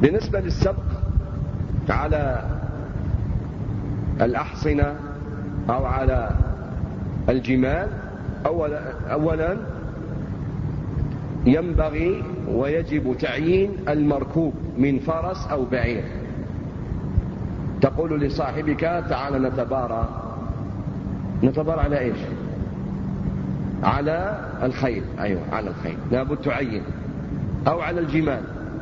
بالنسبة للسبق على الأحصنة أو على الجمال، أولا ينبغي ويجب تعيين المركوب من فرس أو بعير. تقول لصاحبك تعال نتبارى. نتبارى على إيش؟ على الخيل. أيوة على الخيل، لابد تعين، أو على الجمال،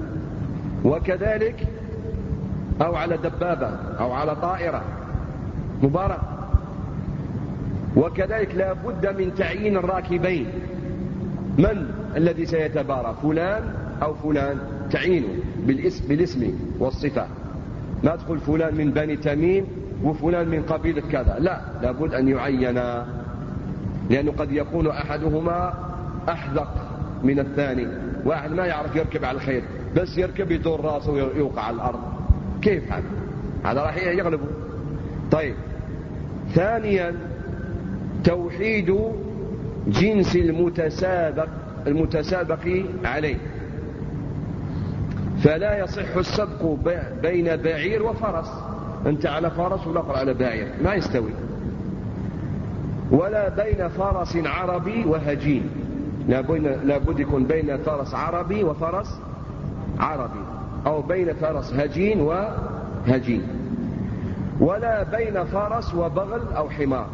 وكذلك أو على دبابة أو على طائرة مباراة. وكذلك لا بد من تعيين الراكبين، من الذي سيتبارى، فلان أو فلان، تعيينه بالاسم والصفة. ما تقول فلان من بني تميم وفلان من قبيلة كذا، لا، لابد أن يعين، لأنه قد يكون أحدهما أحذق من الثاني. واحد ما يعرف يركب على الخيل، بس يركب يدور راسه ويوقع على الأرض، كيف هذا راح يغلبه. طيب، ثانيا توحيد جنس المتسابق عليه، فلا يصح السبق بين بعير وفرس. أنت على فرس والآخر على بعير، ما يستوي. ولا بين فرس عربي وهجين، لابد يكون بين فرس عربي وفرس عربي، أو بين فرس هجين وهجين. ولا بين فرس وبغل أو حمار.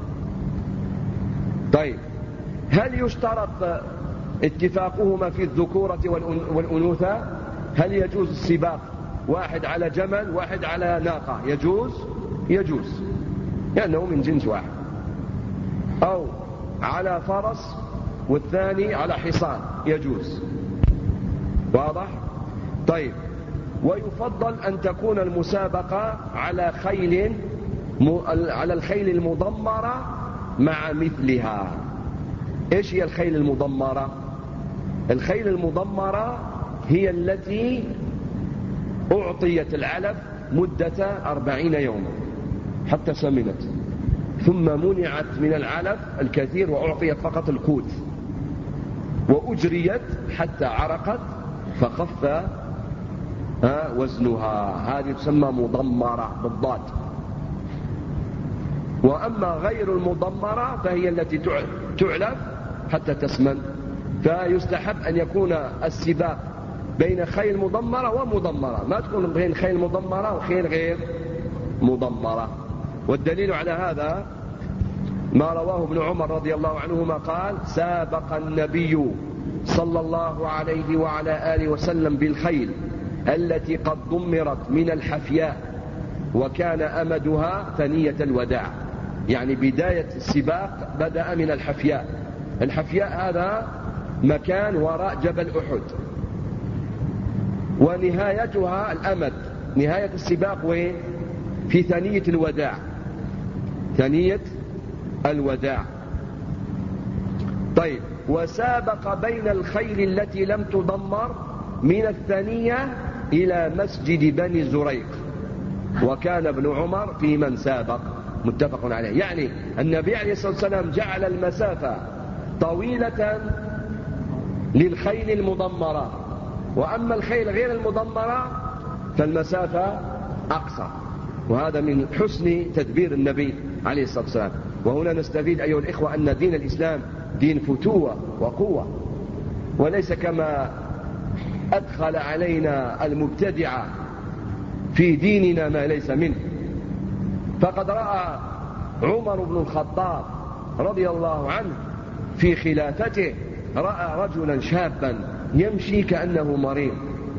طيب، هل يشترط اتفاقهما في الذكورة والأنوثة؟ هل يجوز السباق واحد على جمل واحد على ناقة؟ يجوز لأنه من جنس واحد. أو على فرس والثاني على حصان، يجوز. واضح؟ طيب، ويفضل أن تكون المسابقة على الخيل المضمرة مع مثلها. إيش هي الخيل المضمرة؟ الخيل المضمرة هي التي أعطيت العلف مدة 40 يوما حتى سمنت، ثم منعت من العلف الكثير وأعطيت فقط القوت، وأجريت حتى عرقت فخف وزنها. هذه تسمى مضمرة بالضاد. وأما غير المضمرة فهي التي تعلف حتى تسمن. فيستحب أن يكون السباق بين خيل مضمرة ومضمرة، ما تكون بين خيل مضمرة وخيل غير مضمرة. والدليل على هذا ما رواه ابن عمر رضي الله عنهما قال: سابق النبي صلى الله عليه وعلى آله وسلم بالخيل التي قد ضمرت من الحفياء، وكان أمدها ثنية الوداع. يعني بداية السباق بدأ من الحفياء. الحفياء هذا مكان وراء جبل أحد، ونهايتها الأمد. نهاية السباق وين؟ في ثنية الوداع، ثنية الوداع. طيب، وسابق بين الخيل التي لم تضمر من الثنية إلى مسجد بني زريق، وكان ابن عمر في من سابق، متفق عليه. يعني النبي عليه الصلاة والسلام جعل المسافة طويلة للخيل المضمرة، وأما الخيل غير المضمرة فالمسافة أقصر. وهذا من حسن تدبير النبي عليه الصلاة والسلام. وهنا نستفيد أيها الإخوة أن دين الإسلام دين فتوة وقوة، وليس كما أدخل علينا المبتدعة في ديننا ما ليس منه. فقد رأى عمر بن الخطاب رضي الله عنه في خلافته، رأى رجلا شابا يمشي كأنه مريض.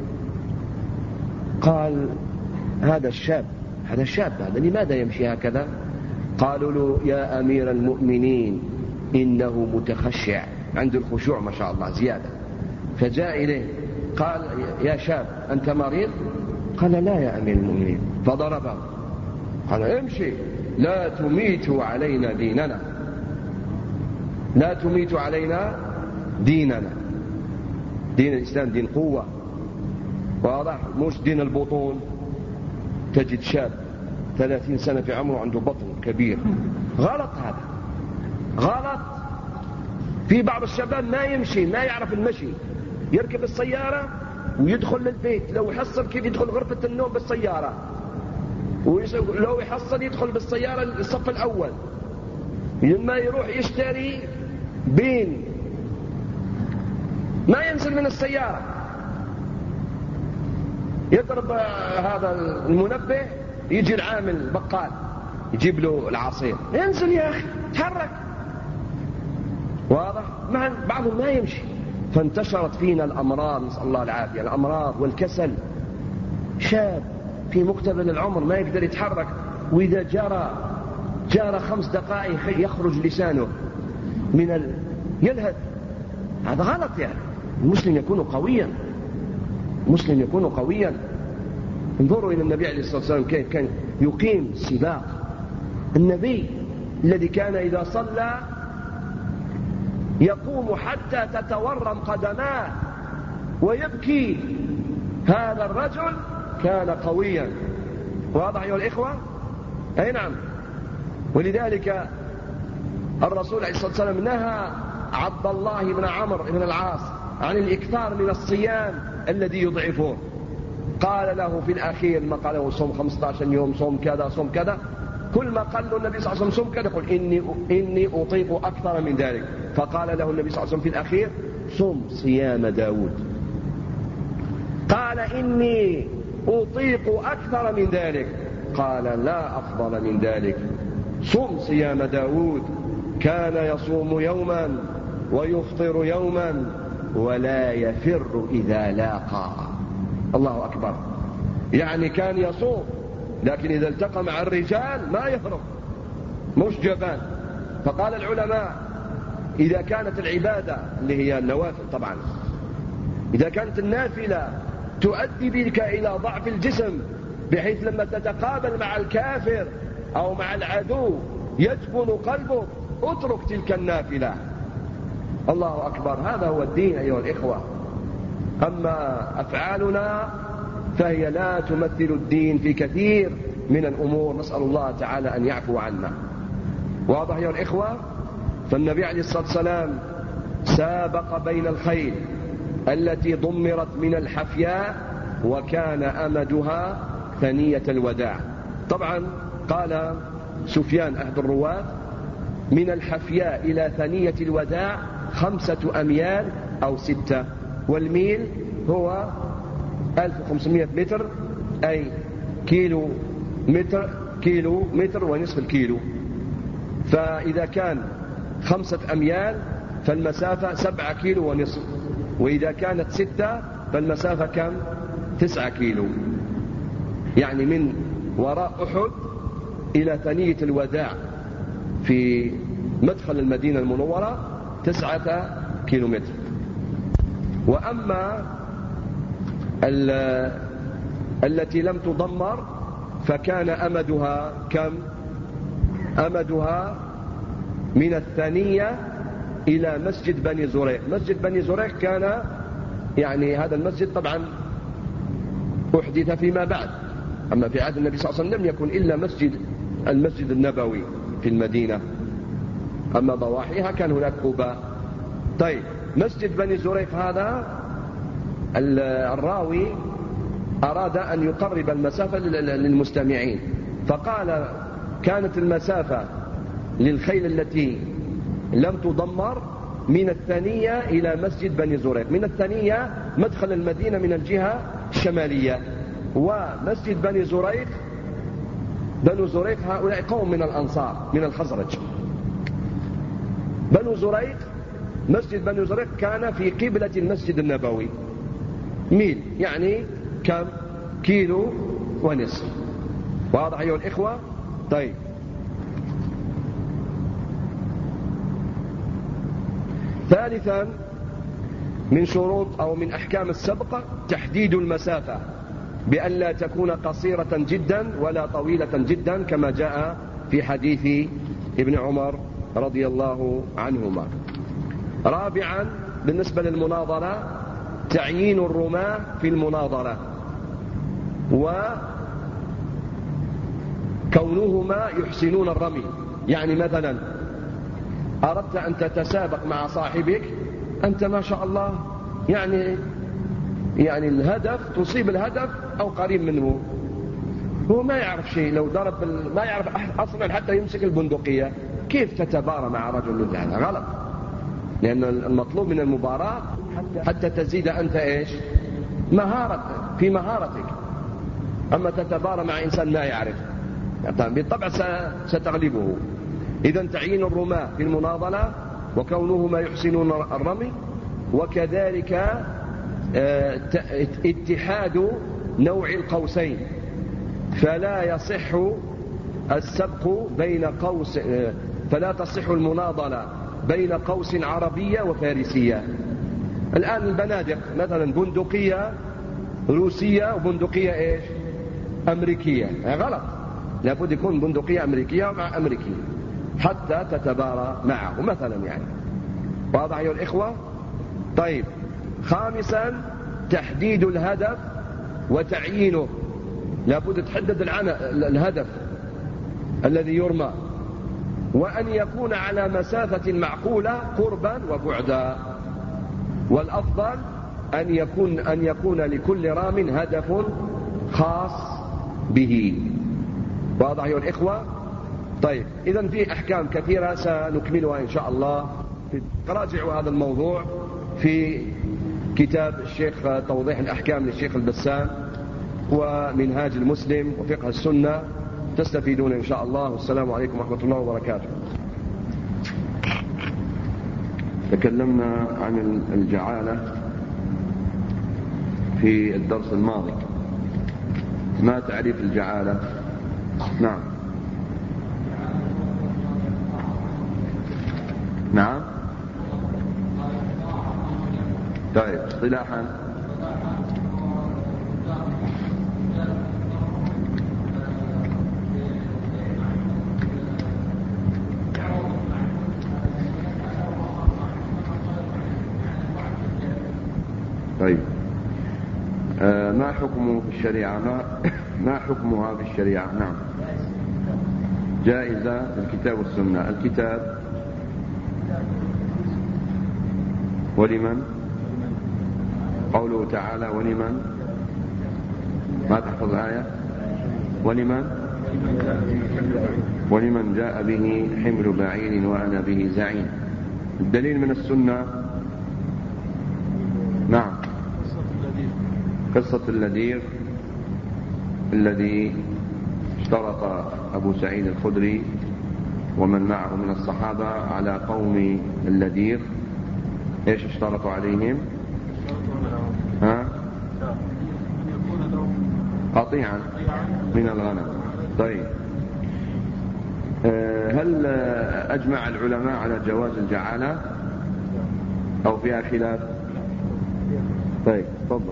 قال: هذا الشاب هذا لماذا يمشي هكذا؟ قالوا له: يا أمير المؤمنين إنه متخشع، عنده الخشوع ما شاء الله زيادة. فجاء إليه قال: يا شاب أنت مريض؟ قال: لا يا أمير المؤمنين. فضربه، قال: امشي، لا تميت علينا ديننا، لا تميت علينا ديننا. دين الإسلام دين قوة، واضح، مش دين البطون. تجد شاب 30 سنة في عمره عنده بطن كبير، غلط، هذا غلط. في بعض الشباب ما يمشي، ما يعرف المشي، يركب السيارة ويدخل للبيت، لو يحصل كيف يدخل غرفة النوم بالسيارة، ولو يحصل يدخل بالسيارة الصف الأول. لما يروح يشتري بين ما ينزل من السيارة، يضرب هذا المنبه، يجي العامل بقال يجيب له العصير، ينزل يا أخي تحرك. واضح؟ مع بعضهم ما يمشي. فانتشرت فينا الأمراض، نسأل الله العافية، الأمراض والكسل. شاب في مقتبل العمر ما يقدر يتحرك، وإذا جرى 5 دقائق يخرج لسانه من يلهث. هذا غلط. يعني المسلم يكون قويا، مسلم يكون قويا. انظروا إلى النبي عليه الصلاة والسلام كيف كان يقيم سباق. النبي الذي كان إذا صلى يقوم حتى تتورم قدماه ويبكي، هذا الرجل كان قويا. واضح أيها الإخوة؟ أي نعم. ولذلك الرسول عليه الصلاة والسلام نهى عبد الله بن عمرو بن العاص عن الإكثار من الصيام الذي يضعفه. قال له في الأخير ما قال له صوم 15 يوم، صوم كذا، صوم كذا. كل ما قال له النبي صلى الله عليه وسلم صوم كذا يقول إني أطيق أكثر من ذلك. فقال له النبي صلى الله عليه وسلم في الأخير صم صيام داود. قال إني أطيق أكثر من ذلك. قال لا أفضل من ذلك، صم صيام داود، كان يصوم يوما ويفطر يوما ولا يفر إذا لاقى. الله أكبر. يعني كان يصوم، لكن إذا التقى مع الرجال ما يهرب، مش جبان. فقال العلماء إذا كانت العبادة اللي هي النوافل طبعا، إذا كانت النافلة تؤدي بك إلى ضعف الجسم بحيث لما تتقابل مع الكافر أو مع العدو يجبن قلبك، اترك تلك النافلة. الله أكبر. هذا هو الدين أيها الإخوة. أما أفعالنا فهي لا تمثل الدين في كثير من الأمور، نسأل الله تعالى أن يعفو عنا. واضح أيها الإخوة؟ فالنبي عليه الصلاة والسلام سابق بين الخيل التي ضمرت من الحفياء وكان أمدها ثنية الوداع. طبعا قال سفيان أحد الرواة من الحفياء إلى ثنية الوداع 5 أميال أو 6، والميل هو 1500 متر، أي كيلو متر ونصف الكيلو. فإذا كان 5 أميال فالمسافة 7 كيلو ونصف، وإذا كانت 6 فالمسافة كم؟ 9 كيلو. يعني من وراء أحد إلى ثنية الوداع في مدخل المدينة المنورة 9 كيلومتر. وأما التي لم تضمر فكان أمدها كم؟ أمدها من الثانية إلى مسجد بني زريق. مسجد بني زريق كان يعني هذا المسجد طبعا أحدث فيما بعد، أما في عهد النبي صلى الله عليه وسلم لم يكن إلا المسجد النبوي في المدينة، أما ضواحيها كان هناك قباء. طيب مسجد بني زريق هذا الراوي أراد أن يقرب المسافة للمستمعين، فقال كانت المسافة للخيل التي لم تضمر من الثانية إلى مسجد بني زريق. من الثانية مدخل المدينة من الجهة الشمالية، ومسجد بني زريق، بنو زريق هؤلاء قوم من الأنصار من الخزرج. بنو زريق، مسجد بني زريق كان في قبلة المسجد النبوي، ميل يعني كم؟ كيلو ونصف. واضح أيها الإخوة؟ طيب ثالثا من شروط أو من أحكام السبق تحديد المسافة بأن لا تكون قصيرة جدا ولا طويلة جدا كما جاء في حديث ابن عمر رضي الله عنهما. رابعا بالنسبة للمناظرة تعيين الرماة في المناظرة وكونهما يحسنون الرمي. يعني مثلا أردت أن تتسابق مع صاحبك، أنت ما شاء الله يعني يعني الهدف تصيب الهدف أو قريب منه. هو ما يعرف شيء، لو ضرب ما يعرف أصلا حتى يمسك البندقية، كيف تتبارى مع رجل مثل هذا؟ غلط. لأن المطلوب من المباراة حتى تزيد أنت إيش؟ في مهارتك. أما تتبارى مع إنسان ما يعرف، بالطبع ستغلبه. إذن تعيين الرماة في المناضلة وكونهما يحسنون الرمي، وكذلك اتحاد نوع القوسين، فلا يصح السبق بين قوس، فلا تصح المناضلة بين قوس عربية وفارسية. الآن البنادق مثلا بندقية روسية وبندقية إيش؟ أمريكية، غلط. لابد يكون بندقية أمريكية مع أمريكي حتى تتبارى معه مثلا يعني. واضح أيها الإخوة؟ طيب، خامسا تحديد الهدف وتعيينه. لابد تحدد الهدف الذي يرمى، وأن يكون على مسافة معقولة قربا وبعدا. والأفضل أن يكون لكل رام هدف خاص به. واضح أيها الإخوة؟ طيب، إذن في أحكام كثيرة سنكملها إن شاء الله. راجعوا هذا الموضوع في كتاب الشيخ توضيح الأحكام للشيخ البسام، ومنهاج المسلم، وفقه السنة، تستفيدون إن شاء الله. والسلام عليكم ورحمة الله وبركاته. تكلمنا عن الجعالة في الدرس الماضي. ما تعريف الجعالة؟ نعم. نعم. طيب، اصطلاحا طيب، ما حكمه في الشريعة؟ ما حكمها في الشريعة؟ نعم، جائزة الكتاب والسنة. الكتاب ولمن؟ قوله تعالى ولمن؟ ما تحفظ آية؟ ولمن جاء به حمل بعير وأنا به زعيم. الدليل من السنة؟ نعم، قصة اللذيذ الذي اشترط أبو سعيد الخدري ومن معه من الصحابة على قوم اللذيذ. ايش اشترطوا عليهم؟ قطيعا من الغنم. طيب، هل أجمع العلماء على جواز الجعالة أو فيها خلاف؟ طيب، تفضل.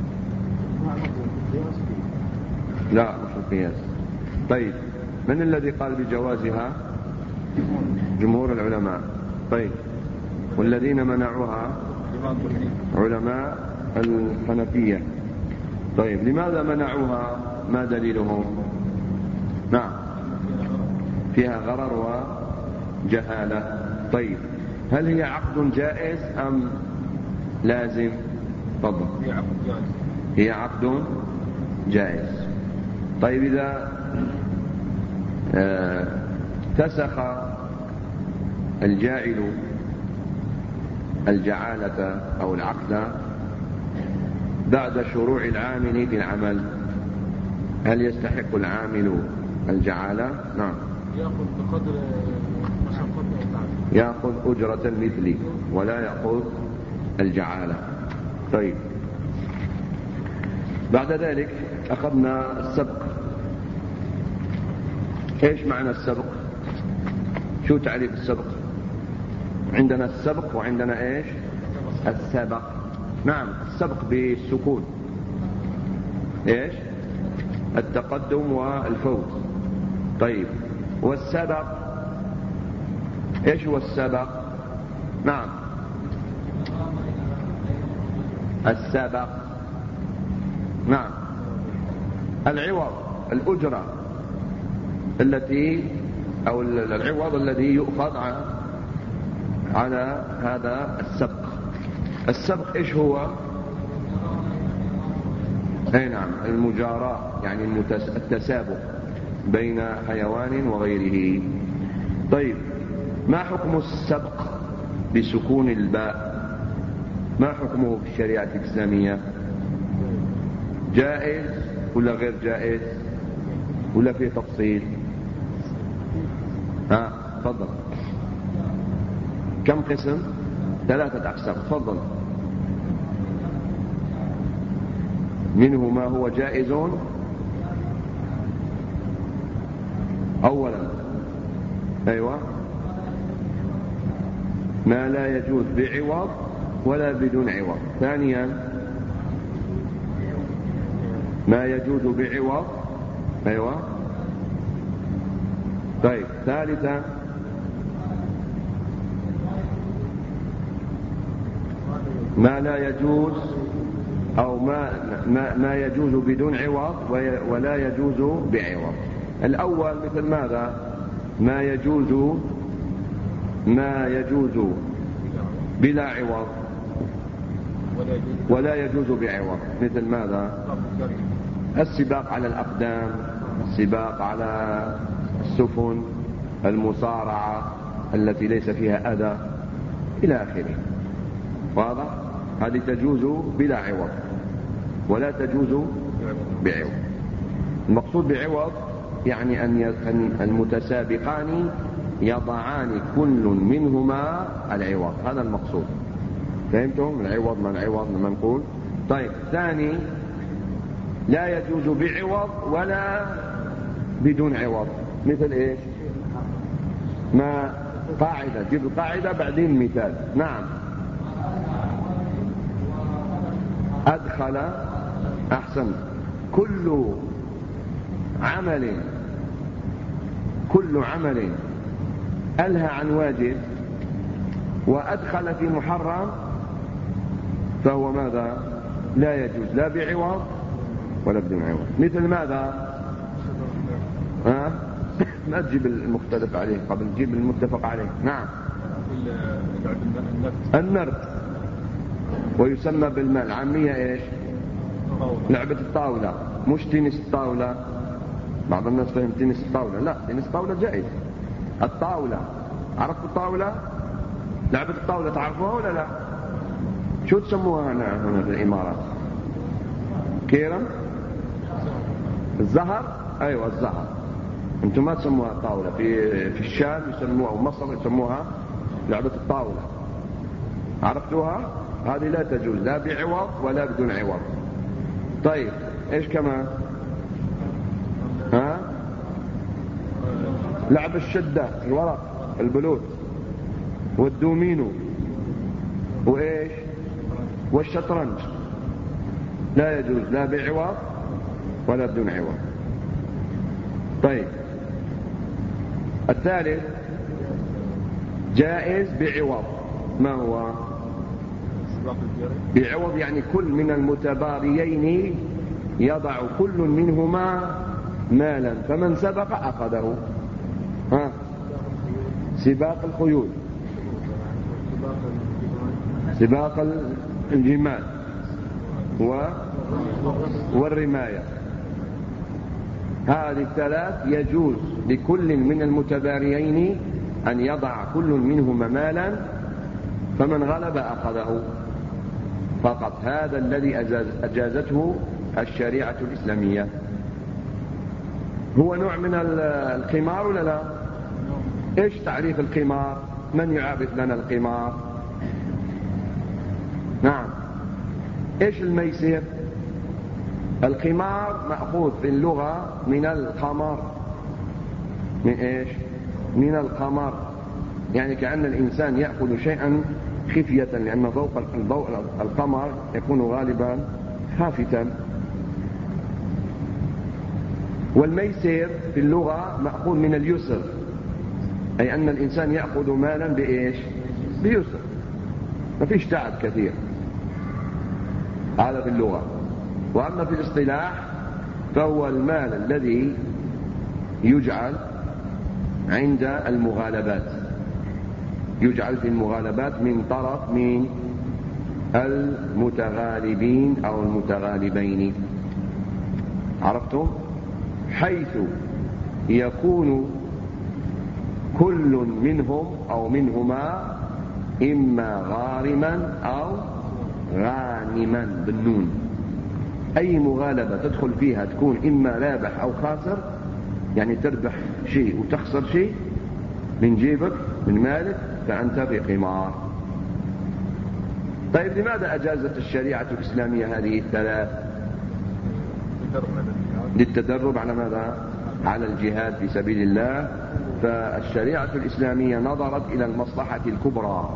لا، مش القياس. طيب، من الذي قال بجوازها؟ جمهور العلماء. طيب، والذين منعوها علماء الحنفية. طيب، لماذا منعوها؟ ما دليلهم؟ نعم، فيها غرر وجهالة. طيب، هل هي عقد جائز أم لازم؟ تفضل. هي عقد جائز. طيب، إذا فسخ الجاعل الجعالة أو العقد بعد شروع العامل في العمل، هل يستحق العامل الجعالة؟ نعم، يأخذ بقدر مشقته، يأخذ أجرة المثل ولا يأخذ الجعالة. طيب، بعد ذلك أخذنا السبق. إيش معنى السبق؟ شو تعريف السبق؟ عندنا السبق وعندنا إيش؟ السبق. نعم، السبق بالسكون إيش؟ التقدم والفوز. طيب، والسبق إيش هو السبق؟ نعم، السبق، نعم، العوض، الأجرة التي أو العوض الذي يؤخذ على هذا السبق. السبق إيش هو؟ أي نعم، المجاراة يعني التسابق بين حيوان وغيره. طيب، ما حكم السبق بسكون الباء؟ ما حكمه في الشريعة الإسلامية؟ جائز ولا غير جائز ولا في تفصيل؟ تفضل. كم قسم؟ 3 أقسام. تفضل. منه ما هو جائز أولا، أيوة، ما لا يجوز بعوض ولا بدون عوض. ثانيا، ما يجوز بعوض. أيوة. طيب، ثالثا، ما لا يجوز أو ما يجوز بدون عوض ولا يجوز بعوض. الأول مثل ماذا؟ ما يجوز بلا عوض ولا يجوز بعوض. مثل ماذا؟ السباق على الأقدام، السباق على السفن، المصارعة التي ليس فيها أذى إلى آخره. واضح؟ هذه تجوز بلا عوض ولا تجوز بعوض. المقصود بعوض يعني أن المتسابقان يضعان كل منهما العوض، هذا المقصود. فهمتم؟ العوض ما العوض لما نقول. طيب، ثاني، لا يجوز بعوض ولا بدون عوض. مثل إيش؟ ما قاعدة، جيب القاعدة بعدين مثال. نعم. أدخل، أحسن، كل عمل ألهى عن واجب وأدخل في محرم فهو ماذا؟ لا يجوز لا بعوض ولا بدون عوض. مثل ماذا؟ ما تجيب المختلف عليه قبل تجيب المتفق عليه. نعم. النرد، ويسمى بالمال عامية إيش؟ لعبة الطاولة، مش تنس الطاولة. بعض الناس فهم تنس الطاولة، لا، تنس الطاولة جائز. الطاولة، عرفت الطاولة؟ لعبة الطاولة تعرفوها ولا لا؟ شو تسموها هنا في الإمارات؟ كيرم؟ الزهر؟ أيوة، الزهر. أنتم ما تسموها الطاولة. في الشام يسموها، ومصر يسموها لعبة الطاولة. عرفتوها؟ هذه لا تجوز لا بعوض ولا بدون عوض. طيب، إيش كمان؟ لعب الشدة، الورق، البلوت، والدومينو، وإيش؟ والشطرنج لا يجوز لا بعوض ولا بدون عوض. طيب، الثالث جائز بعوض. ما هو؟ بعوض يعني كل من المتباريين يضع كل منهما مالا، فمن سبق أخذه. سباق الخيول، سباق الجمال، والرماية. هذه الثلاث يجوز لكل من المتباريين أن يضع كل منهما مالا، فمن غلب أخذه فقط. هذا الذي أجازته الشريعة الإسلامية. هو نوع من القمار ولا لا؟ إيش تعريف القمار؟ من يعرف لنا القمار؟ نعم. إيش الميسر؟ القمار مأخوذ في اللغة من القمر. من إيش؟ من القمر، يعني كأن الإنسان يأخذ شيئا خفية، لأن ضوء القمر يكون غالبا خافتا. والميسر في اللغة مأخوذ من اليسر، أي أن الإنسان يأخذ مالا بإيش؟ بيسر، ما فيش تعب كثير. هذا في اللغة. وأما في الاصطلاح فهو المال الذي يجعل عند المغالبات، يجعل في المغالبات من طرف من المتغالبين أو المتغالبين. عرفتم؟ حيث يكون كل منهم أو منهما إما غارما أو غانما بالنون. أي مغالبة تدخل فيها تكون إما رابح أو خاسر، يعني تربح شيء وتخسر شيء من جيبك من مالك، فأنت بقمار. طيب لماذا أجازت الشريعة الإسلامية هذه الثلاث؟ للتدرب على ماذا؟ على الجهاد في سبيل الله. فالشريعة الإسلامية نظرت إلى المصلحة الكبرى.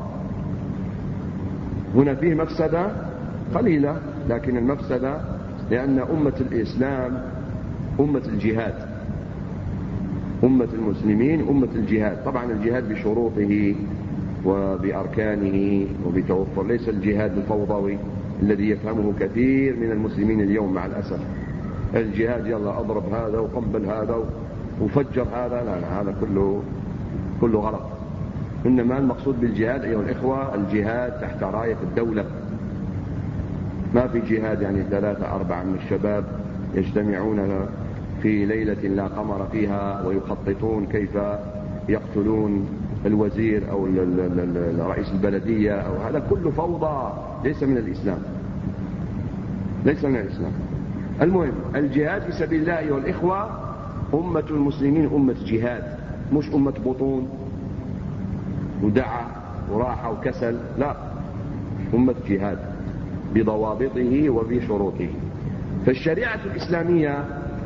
هنا فيه مفسدة قليلة، لكن المفسدة لأن أمة الإسلام أمة الجهاد، أمة المسلمين أمة الجهاد. طبعا الجهاد بشروطه وبأركانه وبتوفر، ليس الجهاد الفوضوي الذي يفهمه كثير من المسلمين اليوم مع الأسف. الجهاد يلا أضرب هذا وقنبل هذا وفجر هذا، لا هذا كله غلط. إنما المقصود بالجهاد أيها الإخوة الجهاد تحت راية الدولة. ما في جهاد يعني 3-4 من الشباب يجتمعون في ليلة لا قمر فيها ويخططون كيف يقتلون الوزير أو رئيس البلدية أو هذا كله فوضى، ليس من الإسلام، ليس من الإسلام. المهم الجهاد في سبيل الله أيها الإخوة أمة المسلمين أمة جهاد، مش أمة بطون ودعة وراحة وكسل، لا، أمة جهاد بضوابطه وبشروطه. فالشريعة الإسلامية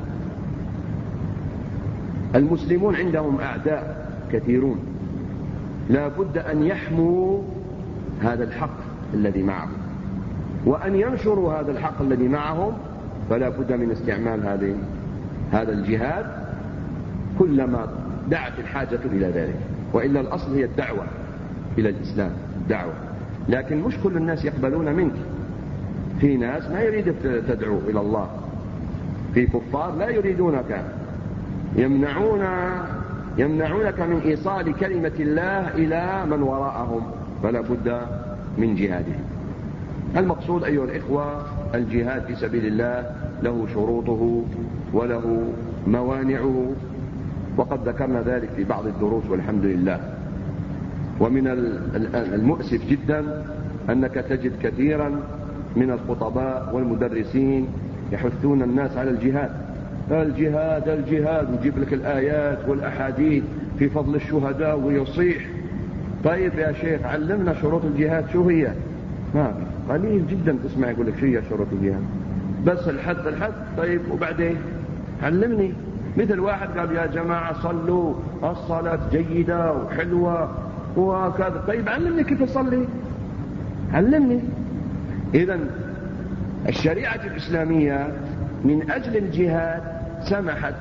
المسلمون عندهم أعداء كثيرون، لا بد أن يحموا هذا الحق الذي معهم وأن ينشروا هذا الحق الذي معهم، فلا بد من استعمال هذا الجهاد كلما دعت الحاجة إلى ذلك. وإلا الأصل هي الدعوة إلى الإسلام، الدعوة. لكن مش كل الناس يقبلون منك. في ناس ما يريد تدعو إلى الله، في كفار لا يريدونك، يمنعونك من إيصال كلمة الله إلى من وراءهم، فلا بد من جهادهم. المقصود أيها الإخوة الجهاد في سبيل الله له شروطه وله موانعه، وقد ذكرنا ذلك في بعض الدروس والحمد لله. ومن المؤسف جدا أنك تجد كثيرا من الخطباء والمدرسين يحثون الناس على الجهاد، الجهاد الجهاد، ويجيب لك الآيات والأحاديث في فضل الشهداء ويصيح. طيب يا شيخ علمنا شروط الجهاد شو هي؟ ما قليل جدا تسمع يقول لك شو هي شروط الجهاد، بس الحد. طيب وبعدين علمني. مثل واحد قال يا جماعة صلوا، الصلاة جيدة وحلوة وكذا. طيب علمني كيف أصلي، علمني. إذن الشريعة الإسلامية من أجل الجهاد سمحت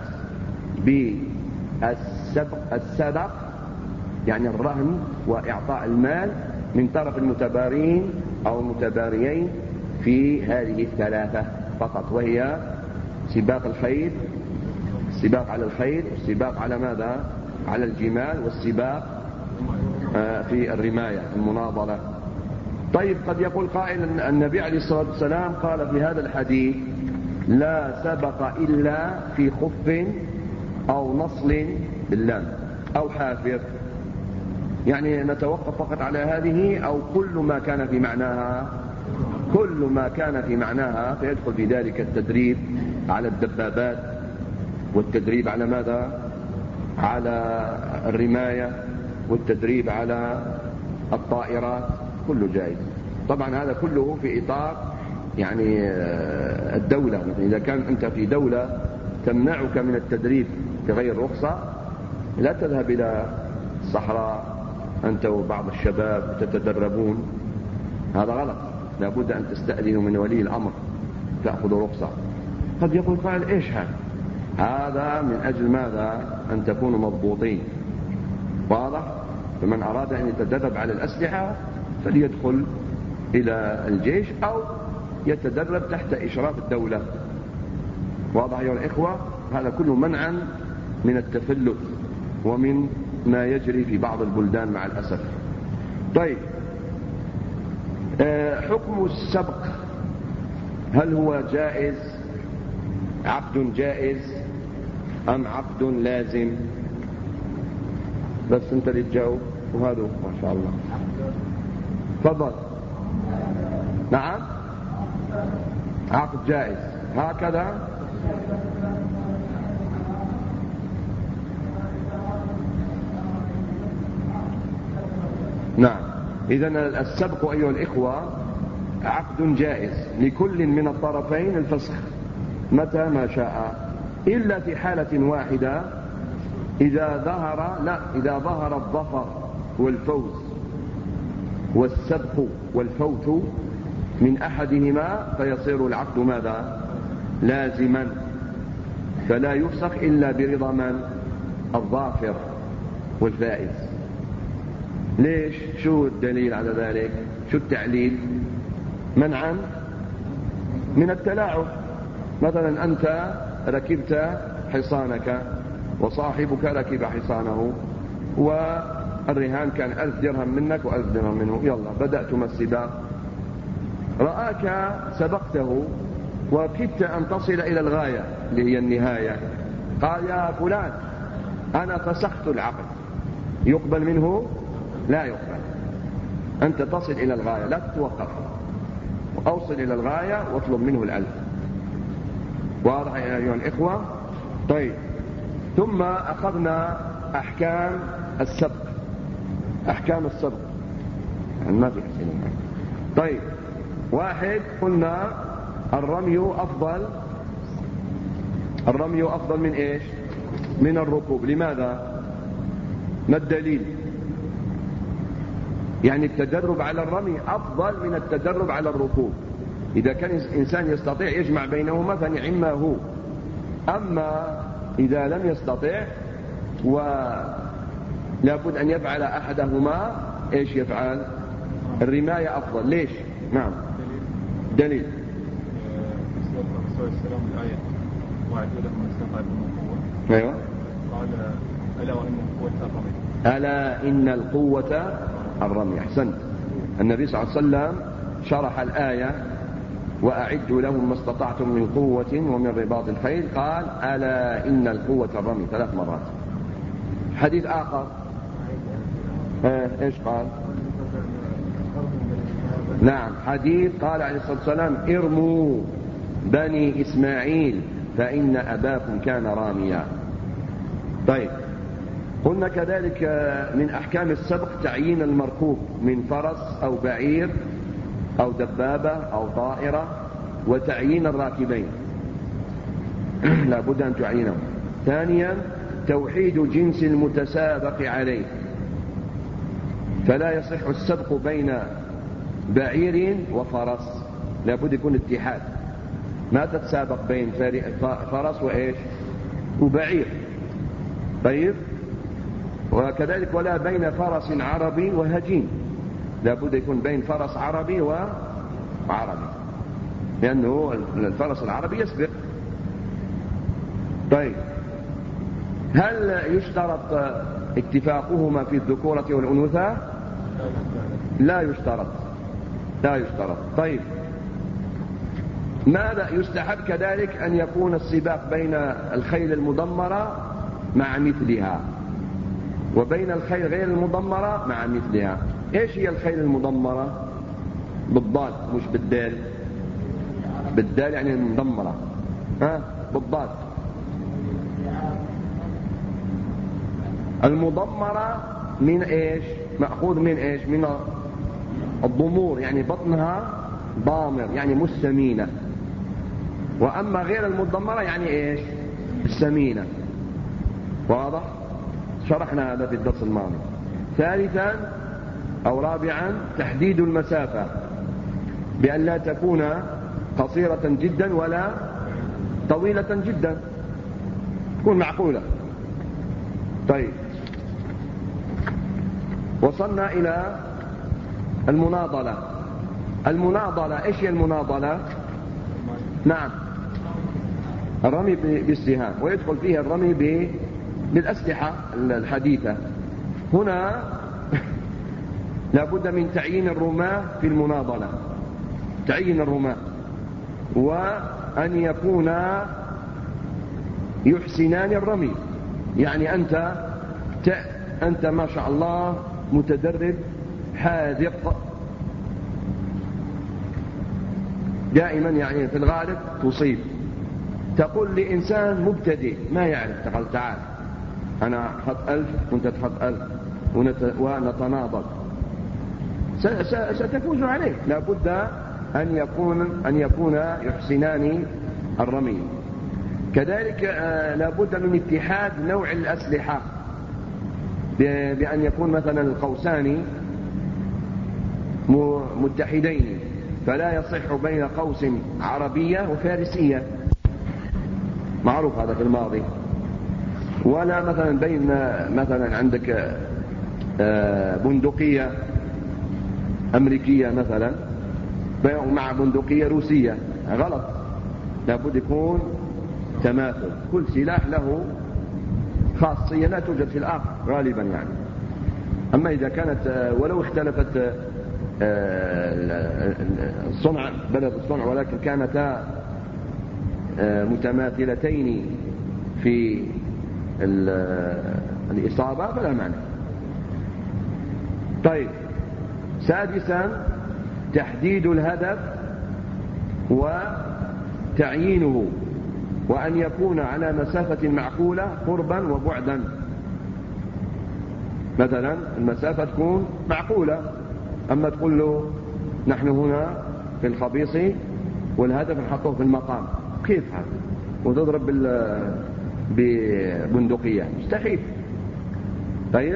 بالسبق، يعني الرهن وإعطاء المال من طرف المتبارين أو المتباريين في هذه الثلاثة فقط، وهي سباق الخيل، السباق على الخيل، والسباق على ماذا؟ على الجمال، والسباق في الرماية المناضلة. طيب قد يقول قائل النبي عليه الصلاة والسلام قال في هذا الحديث لا سبق إلا في خف أو نصل باللام أو حافر، يعني نتوقف فقط على هذه أو كل ما كان في معناها؟ كل ما كان في معناها، فيدخل في ذلك التدريب على الدبابات والتدريب على ماذا؟ على الرماية والتدريب على الطائرات، كله جائز. طبعا هذا كله في إطار يعني الدولة. مثلا إذا كان أنت في دولة تمنعك من التدريب بغير رخصة، لا تذهب إلى الصحراء أنت وبعض الشباب تتدربون، هذا غلط. لابد أن تستأذنوا من ولي الأمر تأخذوا رخصة. قد يقول قائل إيش هذا من أجل ماذا؟ أن تكونوا مضبوطين، واضح؟ فمن أراد أن يتدرب على الأسلحة فليدخل إلى الجيش أو يتدرب تحت إشراف الدولة، واضح أيها الإخوة؟ هذا كله منعا من التفلت ومن ما يجري في بعض البلدان مع الأسف. طيب حكم السبق هل هو جائز عقد جائز أم عقد لازم؟ بس أنت اللي تجاوب، وهذا ما شاء الله. تفضل. نعم، عقد جائز هكذا. نعم، إذن السبق أيها الإخوة عقد جائز لكل من الطرفين الفسخ متى ما شاء، إلا في حالة واحدة، إذا ظهر الظفر والفوز والسبق والفوت من أحدهما فيصير العقد ماذا؟ لازما، فلا يفسخ إلا برضا من؟ الظافر والفائز. ليش؟ شو الدليل على ذلك؟ شو التعليل؟ منعا من التلاعب. مثلا أنت ركبت حصانك وصاحبك ركب حصانه، والرهان كان 1000 درهم منك و1000 درهم منه، يلا بدأتم السباق، رآك سبقته وكدت أن تصل إلى الغاية اللي هي النهاية، قال يا فلان أنا فسخت العقد، يقبل منه؟ لا يقبل. أنت تصل إلى الغاية، لا تتوقف، وأوصل إلى الغاية واطلب منه ال1000. واضح يا أيها الإخوة؟ طيب، ثم أخذنا أحكام السبق. أحكام السبق يعني ما في أسئلة. طيب، واحد، قلنا الرمي أفضل من إيش؟ من الركوب. لماذا؟ ما الدليل؟ يعني التدرب على الرمي أفضل من التدرب على الركوب. إذا كان إنسان يستطيع يجمع بينهما فنعم هو، أما إذا لم يستطيع ولا بد أن يفعل أحدهما، إيش يفعل؟ الرماية أفضل. ليش؟ نعم، دليل. الآية وعدوا لهم ما استطعتم من قوة. أيوة. قال ألا وإن القوة الرمي. ألا إن القوة الرمي. أحسنت. النبي صلى الله عليه وسلم شرح الآية وأعدوا لهم ما استطعتم من قوة ومن رباط الخيل، قال ألا إن القوة الرمي 3 مرات. حديث آخر إيش قال؟ نعم، حديث قال عليه الصلاة والسلام ارموا بني إسماعيل فإن أباكم كان راميا. طيب، قلنا كذلك من أحكام السبق تعيين المركوب من فرس أو بعير أو دبابة أو طائرة، وتعيين الراكبين لا بد أن تعينهم. ثانيا، توحيد جنس المتسابق عليه، فلا يصح السبق بين بعير وفرس، لا بد يكون اتحاد، ما تتسابق بين فرس وإيش وبعير. طيب، وكذلك ولا بين فرس عربي وهجين، لا بد يكون بين فرس عربي وعربي، لأنه الفرس العربي يسبق. طيب، هل يشترط اتفاقهما في الذكورة والأنوثة؟ لا يشترط. طيب، ماذا يستحب؟ كذلك أن يكون السباق بين الخيل المدمرة مع مثلها وبين الخيل غير المدمرة مع مثلها. ايش هي الخيل المدمرة؟ بالضاد مش بالدال. بالدال يعني المدمرة، بالضاد. المدمرة من ايش؟ مأخوذ من ايش؟ من الضمور، يعني بطنها ضامر يعني مش سمينة. واما غير المدمرة يعني ايش؟ السمينة. واضح؟ شرحنا هذا في الدرس الماضي. ثالثا أو رابعا، تحديد المسافة بأن لا تكون قصيرة جدا ولا طويلة جدا، تكون معقولة. طيب، وصلنا إلى المناضلة. ايش هي المناضلة؟ نعم، الرمي بالسهام، ويدخل فيها الرمي بالأسلحة الحديثة. هنا لا بد من تعيين الرماة في المناضلة، تعيين الرماة، وأن يكون يحسنان الرمي. يعني أنت ما شاء الله متدرب حاذق دائما، يعني في الغالب تصيب. تقول لإنسان مبتدئ ما يعرف، تقول تعال أنا أحط 1000 وأنت تحط 1000 ونتناضل، ستفوز عليه. لابد أن يكون يحسنان الرمي. كذلك لابد من اتحاد نوع الأسلحة، بأن يكون مثلا القوسان متحدين، فلا يصح بين قوس عربية وفارسية، معروف هذا في الماضي. ولا مثلا بين مثلا عندك بندقية أمريكية مثلا مع بندقية روسية، غلط. لابد يكون تماثل، كل سلاح له خاصية لا توجد في الآخر غالبا يعني. أما إذا كانت ولو اختلفت الصنع بلد الصنع ولكن كانتا متماثلتين في الإصابة فلا معنى. طيب، سادسا تحديد الهدف وتعيينه، وأن يكون على مسافة معقولة قربا وبعدا. مثلا المسافة تكون معقولة، أما تقول له نحن هنا في الخبيص والهدف نحطه في المقام، كيف هذا؟ وتضرب ببندقية، مستحيل. طيب،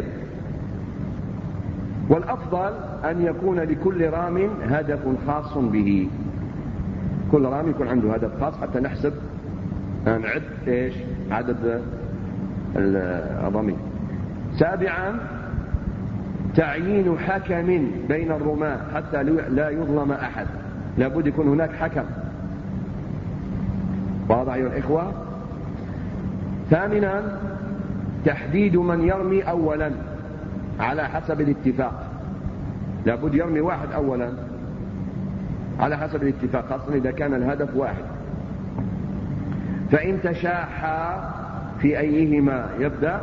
والأفضل أن يكون لكل رام هدف خاص به، كل رام يكون عنده هدف خاص حتى نحسب نعد إيش عدد الرمي. سابعا تعيين حكم بين الرماة حتى لا يظلم أحد، لابد يكون هناك حكم. واضح أيها الإخوة؟ ثامنا تحديد من يرمي أولا على حسب الاتفاق، لابد يرمي واحد أولا على حسب الاتفاق، خاصة إذا كان الهدف واحد. فإن تشاحا في أيهما يبدأ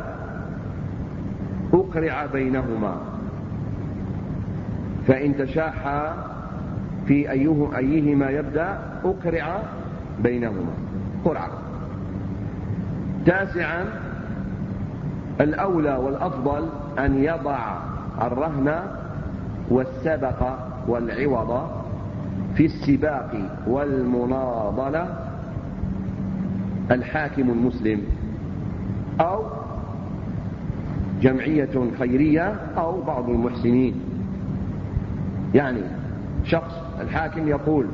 أقرع بينهما، فإن تشاحا في أيهما يبدأ أقرع بينهما، قرعة. تاسعا الأولى والأفضل أن يضع الرهن والسبق والعوض في السباق والمناضلة الحاكم المسلم أو جمعية خيرية أو بعض المحسنين. يعني شخص الحاكم يقول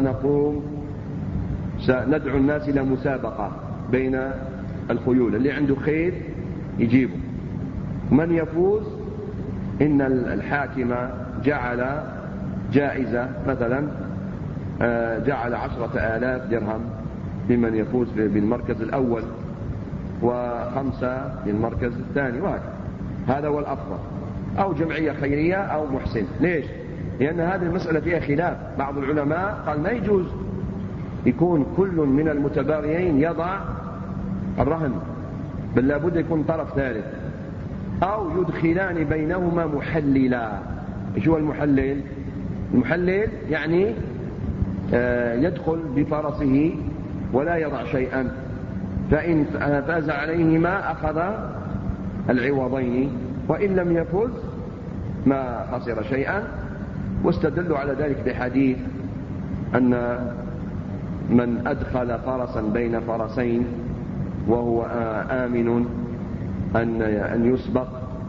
سندعو الناس إلى مسابقة بين الخيول، اللي عنده خيل يجيبه، من يفوز إن الحاكم جعل جائزة مثلا جعل 10,000 درهم لمن يفوز بالمركز الأول و5 للمركز الثاني، وهكذا. هذا هو الأفضل. أو جمعية خيرية أو محسن. ليش؟ لأن هذه المسألة فيها خلاف. بعض العلماء قال ما يجوز يكون كل من المتباريين يضع الرهن، بل لابد يكون طرف ثالث، أو يدخلان بينهما محللا. إيش هو المحلل؟ المحلل يعني يدخل بفرسه ولا يضع شيئا، فإن فاز عليهما أخذ العوضين، وإن لم يفز ما خسر شيئا. واستدلوا على ذلك بحديث أن من أدخل فرسا بين فرسين وهو آمن أن يسبق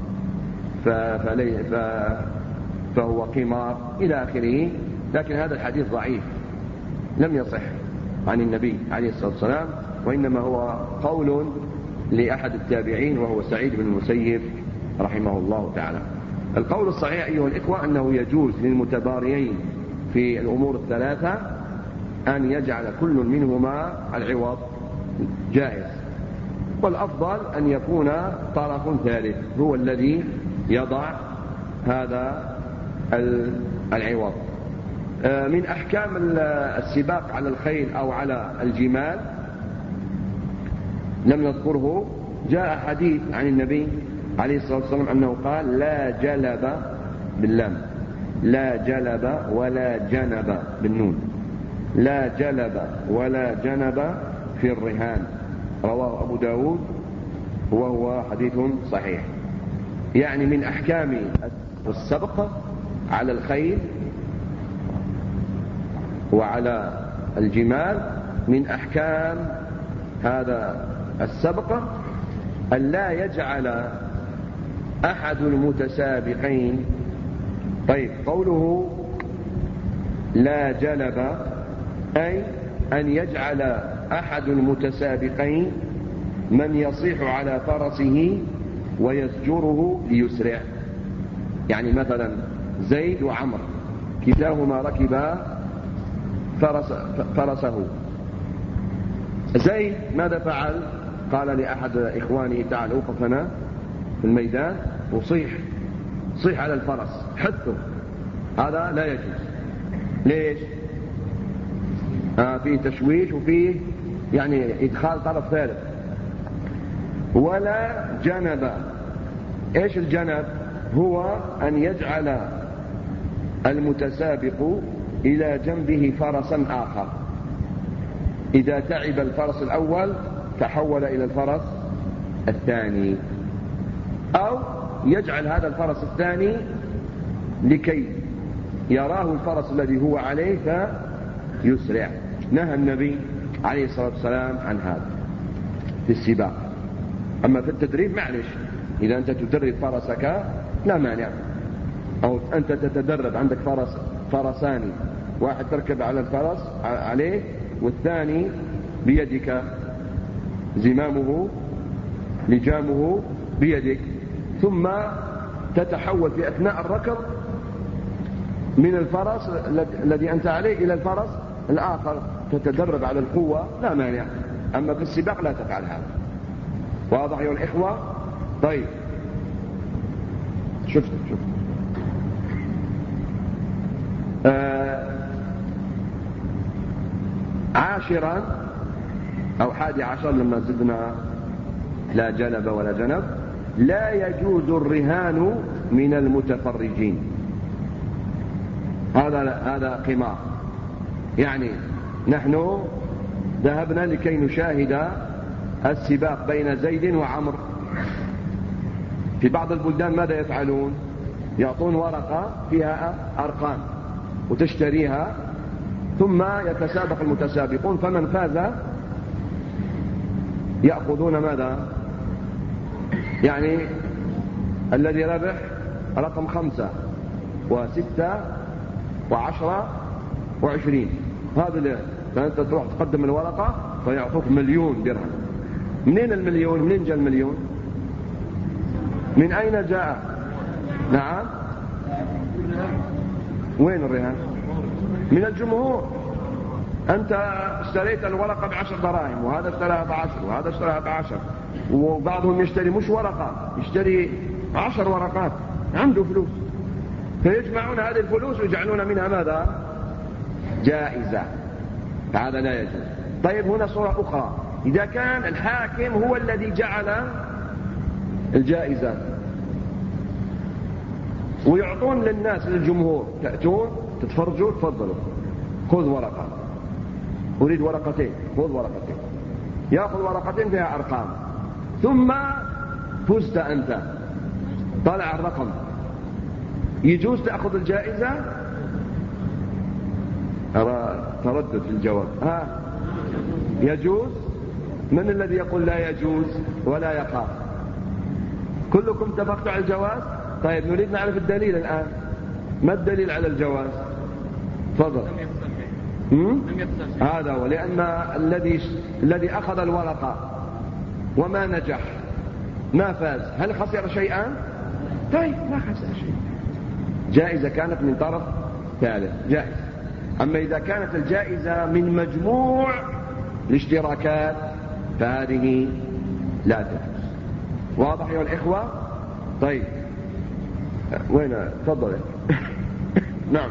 فهو قمار إلى آخره. لكن هذا الحديث ضعيف لم يصح عن النبي عليه الصلاة والسلام، وإنما هو قول لأحد التابعين وهو سعيد بن المسيب رحمه الله تعالى. القول الصحيح أيها الإخوة أنه يجوز للمتباريين في الأمور الثلاثة أن يجعل كل منهما العوض جائز، والأفضل أن يكون طرف ثالث هو الذي يضع هذا العوض. من أحكام السباق على الخيل أو على الجمال لم نذكره. جاء حديث عن النبي عليه الصلاة والسلام أنه قال لا جلب باللام، لا جلب ولا جنب بالنون، لا جلب ولا جنب في الرهان، رواه أبو داود وهو حديث صحيح. يعني من أحكام السبق على الخيل وعلى الجمال، من أحكام هذا السبق أن لا يجعل أحد المتسابقين. طيب قوله لا جلب أي أن يجعل أحد المتسابقين من يصيح على فرسه ويزجره ليسرع. يعني مثلا زيد وعمر كلاهما ركبا فرسه. زيد ماذا فعل؟ قال لأحد إخوانه تعال أوقفنا في الميدان وصيح على الفرس حثه. هذا لا يجوز. ليش؟ فيه تشويش وفيه يعني إدخال طرف ثالث. ولا جنب. إيش الجنب؟ هو أن يجعل المتسابق إلى جنبه فرسا آخر، إذا تعب الفرس الأول تحول إلى الفرس الثاني، أو يجعل هذا الفرس الثاني لكي يراه الفرس الذي هو عليه فيسرع. نهى النبي عليه الصلاة والسلام عن هذا في السباق. أما في التدريب معلش، إذا أنت تدرب فرسك لا مانع، أو أنت تتدرب عندك فرسان، واحد تركب على الفرس عليه والثاني بيدك زمامه لجامه بيدك، ثم تتحول في أثناء الركض من الفرس الذي أنت عليه إلى الفرس الآخر، تتدرب على القوة لا مانع. أما في السباق لا تفعل هذا. واضح يا الإخوة؟ طيب شفت عاشرا أو 11 لما زدنا لا جلب ولا جنب، لا يجوز الرهان من المتفرجين. هذا قمار. يعني نحن ذهبنا لكي نشاهد السباق بين زيد وعمر. في بعض البلدان ماذا يفعلون؟ يعطون ورقة فيها أرقام وتشتريها، ثم يتسابق المتسابقون، فمن فاز يأخذون ماذا؟ يعني الذي ربح رقم 5 و6 و10 و20، هذا فأنت تروح تقدم الورقة فيعطوك 1,000,000 درهم. منين المليون؟ منين جاء المليون؟ من أين جاء؟ نعم، وين الرهان؟ من الجمهور. أنت اشتريت الورقة ب10 دراهم، وهذا اشتراها ب10، وهذا اشتراها ب10، وبعضهم يشتري مش ورقة، يشتري 10 ورقات، عنده فلوس، فيجمعون هذه الفلوس ويجعلون منها ماذا؟ جائزة. هذا لا يجوز. طيب هنا صورة أخرى، إذا كان الحاكم هو الذي جعل الجائزة ويعطون للناس للجمهور، تأتون تتفرجوا تفضلوا خذ ورقة، أريد ورقتين، خذ ورقتين، يأخذ ورقتين فيها أرقام، ثم فزت أنت، طلع الرقم، يجوز تأخذ الجائزة؟ أرى تردد في الجواب. يجوز؟ من الذي يقول لا يجوز ولا يقع؟ كلكم اتفقتوا على الجواز؟ طيب نريد نعرف الدليل الآن. ما الدليل على الجواز؟ تفضل. هذا هو، لأن الذي أخذ الورقة وما نجح ما فاز، هل خسر شيئا؟ طيب ما خسر شيء. جائزة كانت من طرف ثالث جائزة. أما إذا كانت الجائزة من مجموع الاشتراكات فهذه لا تجوز. واضح يا الإخوة؟ طيب وين؟ تفضل. نعم.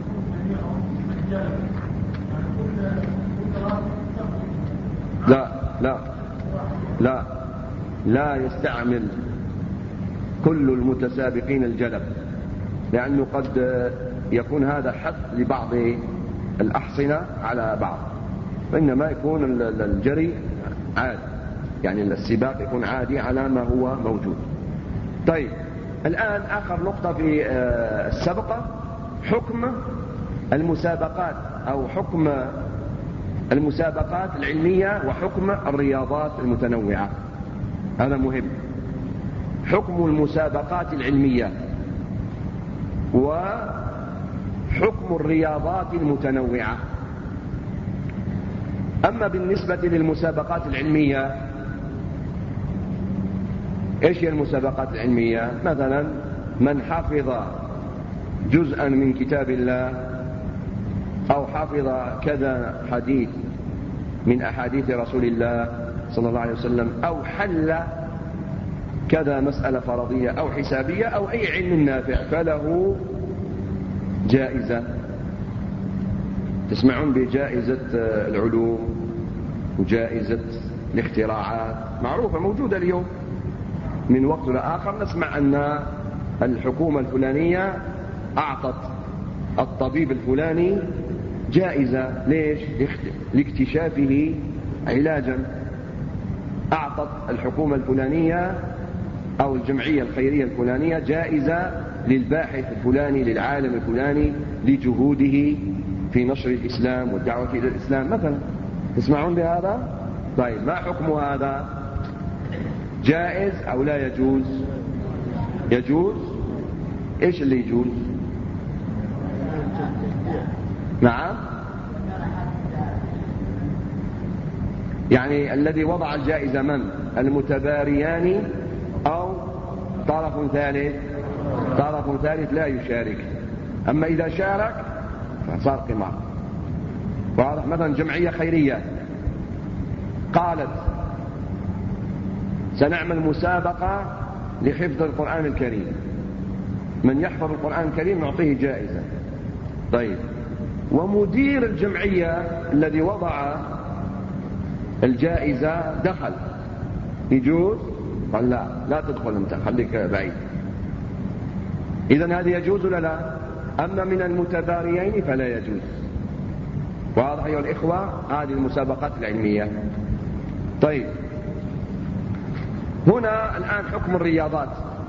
لا لا يستعمل كل المتسابقين الجلب، لأنه قد يكون هذا حث لبعض الأحصنة على بعض، وإنما يكون الجري عادي، يعني السباق يكون عادي على ما هو موجود. طيب، الآن آخر نقطة في السبقة، حكم المسابقات أو حكم المسابقات العلمية وحكم الرياضات المتنوعة. هذا مهم، حكم المسابقات العلمية وحكم الرياضات المتنوعة. أما بالنسبة للمسابقات العلمية، إيش هي المسابقات العلمية؟ مثلا من حفظ جزءا من كتاب الله، أو حفظ كذا حديث من أحاديث رسول الله صلى الله عليه وسلم، أو حل كذا مسألة فرضية أو حسابية أو أي علم نافع، فله جائزة. تسمعون بجائزة العلوم وجائزة الاختراعات، معروفة موجودة اليوم. من وقت لآخر نسمع أن الحكومة الفلانية أعطت الطبيب الفلاني جائزة. ليش؟ لاكتشافه علاجا. أعطت الحكومة الفلانية أو الجمعية الخيرية الفلانية جائزة للباحث الفلاني، للعالم الفلاني، لجهوده في نشر الإسلام والدعوة إلى الإسلام مثلا. تسمعون بهذا؟ طيب، ما حكم هذا؟ جائز أو لا يجوز؟ يجوز. إيش اللي يجوز؟ نعم، يعني الذي وضع الجائزة من؟ المتباريان أو طرف ثالث؟ طرف ثالث لا يشارك. أما إذا شارك فصار قمار. واضح؟ مثلا جمعية خيرية قالت سنعمل مسابقة لحفظ القرآن الكريم، من يحفظ القرآن الكريم نعطيه جائزة. طيب، ومدير الجمعية الذي وضع الجائزة دخل، يجوز؟ قال لا تدخل أنت، خليك بعيد. إذن هذه يجوز ولا لا؟ أما من المتباريين فلا يجوز. واضح أيها الإخوة؟ هذه المسابقات العلمية. طيب، هنا الآن حكم الرياضات.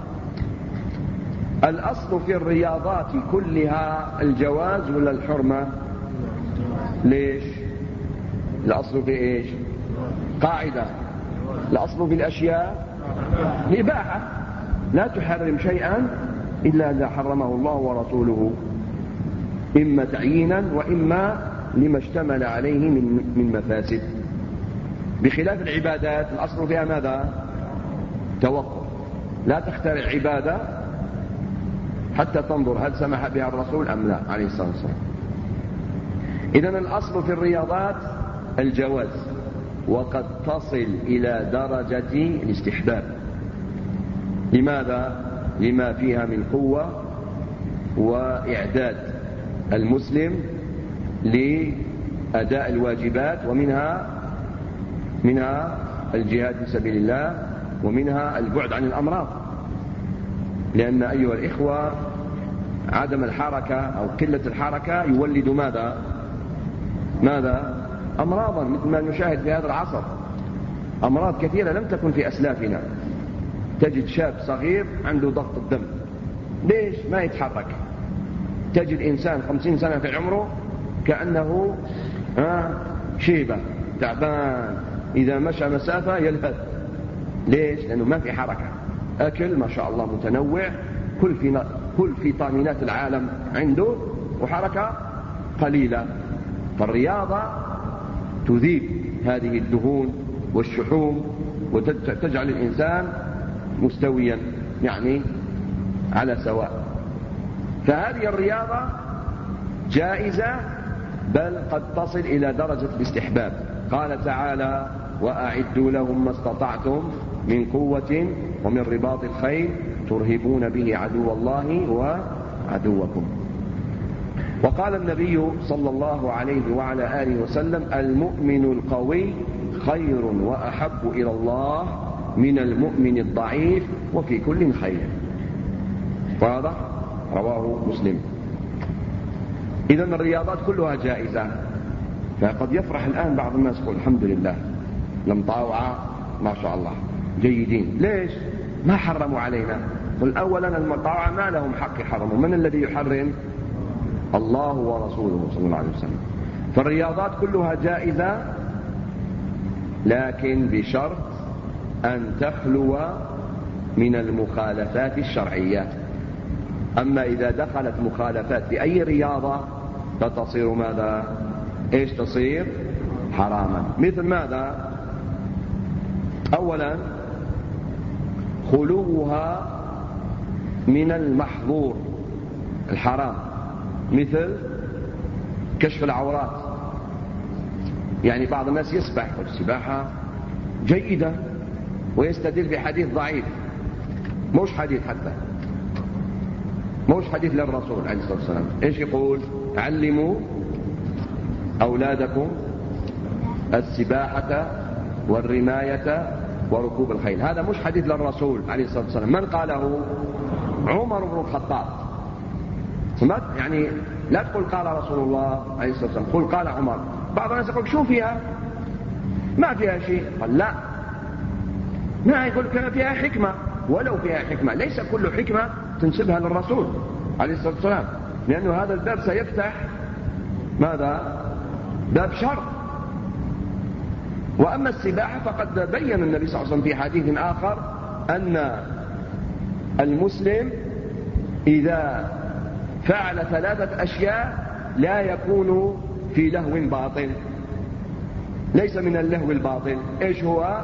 الأصل في الرياضات كلها الجواز ولا الحرمة؟ ليش؟ الأصل في إيش؟ قاعدة، الأصل في الأشياء الإباحة، لا تحرم شيئا إلا إذا حرمه الله ورسوله، إما تعيينا وإما لما اشتمل عليه من مفاسد. بخلاف العبادات الأصل فيها ماذا؟ توقف، لا تخترع عبادة حتى تنظر هل سمح بها الرسول أم لا عليه الصلاة والسلام. إذن الأصل في الرياضات الجواز، وقد تصل إلى درجة الاستحباب. لماذا؟ لما فيها من قوة وإعداد المسلم لأداء الواجبات، ومنها الجهاد في سبيل الله، ومنها البعد عن الأمراض. لأن أيها الإخوة عدم الحركة أو قلة الحركة يولد ماذا؟ أمراضا، مثل ما نشاهد في هذا العصر. أمراض كثيرة لم تكن في أسلافنا. تجد شاب صغير عنده ضغط الدم، ليش؟ ما يتحرك. تجد إنسان 50 سنة في عمره كأنه شيبة تعبان، إذا مشى مسافة يلهث. ليش؟ لأنه ما في حركة. أكل ما شاء الله متنوع، كل فيتامينات العالم عنده، وحركة قليلة. فالرياضة تذيب هذه الدهون والشحوم وتجعل الإنسان مستويا، يعني على سواء. فهذه الرياضة جائزة، بل قد تصل إلى درجة الاستحباب. قال تعالى: وأعدوا لهم ما استطعتم من قوة ومن رباط الخيل ترهبون به عدو الله وعدوكم. وقال النبي صلى الله عليه وعلى آله وسلم: المؤمن القوي خير وأحب إلى الله من المؤمن الضعيف وفي كل خير. واضح؟ رواه مسلم. إذن الرياضات كلها جائزة. فقد يفرح الآن بعض الناس يقول الحمد لله المطاوعة ما شاء الله جيدين. ليش؟ ما حرموا علينا. قل أولا المطاوعة ما لهم حق يحرموا. من الذي يحرم؟ الله ورسوله صلى الله عليه وسلم. فالرياضات كلها جائزة، لكن بشرط أن تخلو من المخالفات الشرعية. أما إذا دخلت مخالفات في أي رياضة فتصير ماذا؟ إيش تصير؟ حراما. مثل ماذا؟ أولا خلوها من المحظور الحرام، مثل كشف العورات. يعني بعض الناس يسبح، والسباحة جيدة، ويستدل بحديث ضعيف، موش حديث حتى، موش حديث للرسول عليه الصلاة والسلام. ايش يقول؟ علموا أولادكم السباحة والرماية وركوب الخيل. هذا مش حديث للرسول عليه الصلاة والسلام. من قاله؟ عمر بن الخطاب. سمعت؟ يعني لا تقول قال رسول الله عليه الصلاة والسلام، قل قال عمر. بعض الناس يقول شو فيها؟ ما فيها شيء. قال لا، ما يقول كان فيها حكمة. ولو فيها حكمة، ليس كل حكمة تنسبها للرسول عليه الصلاة والسلام، لأنه هذا الباب سيفتح ماذا؟ باب شر. وأما السباحة فقد بين النبي صلى الله عليه وسلم في حديث آخر أن المسلم إذا فعل 3 أشياء لا يكون في لهو باطل. ليس من اللهو الباطل. إيش هو؟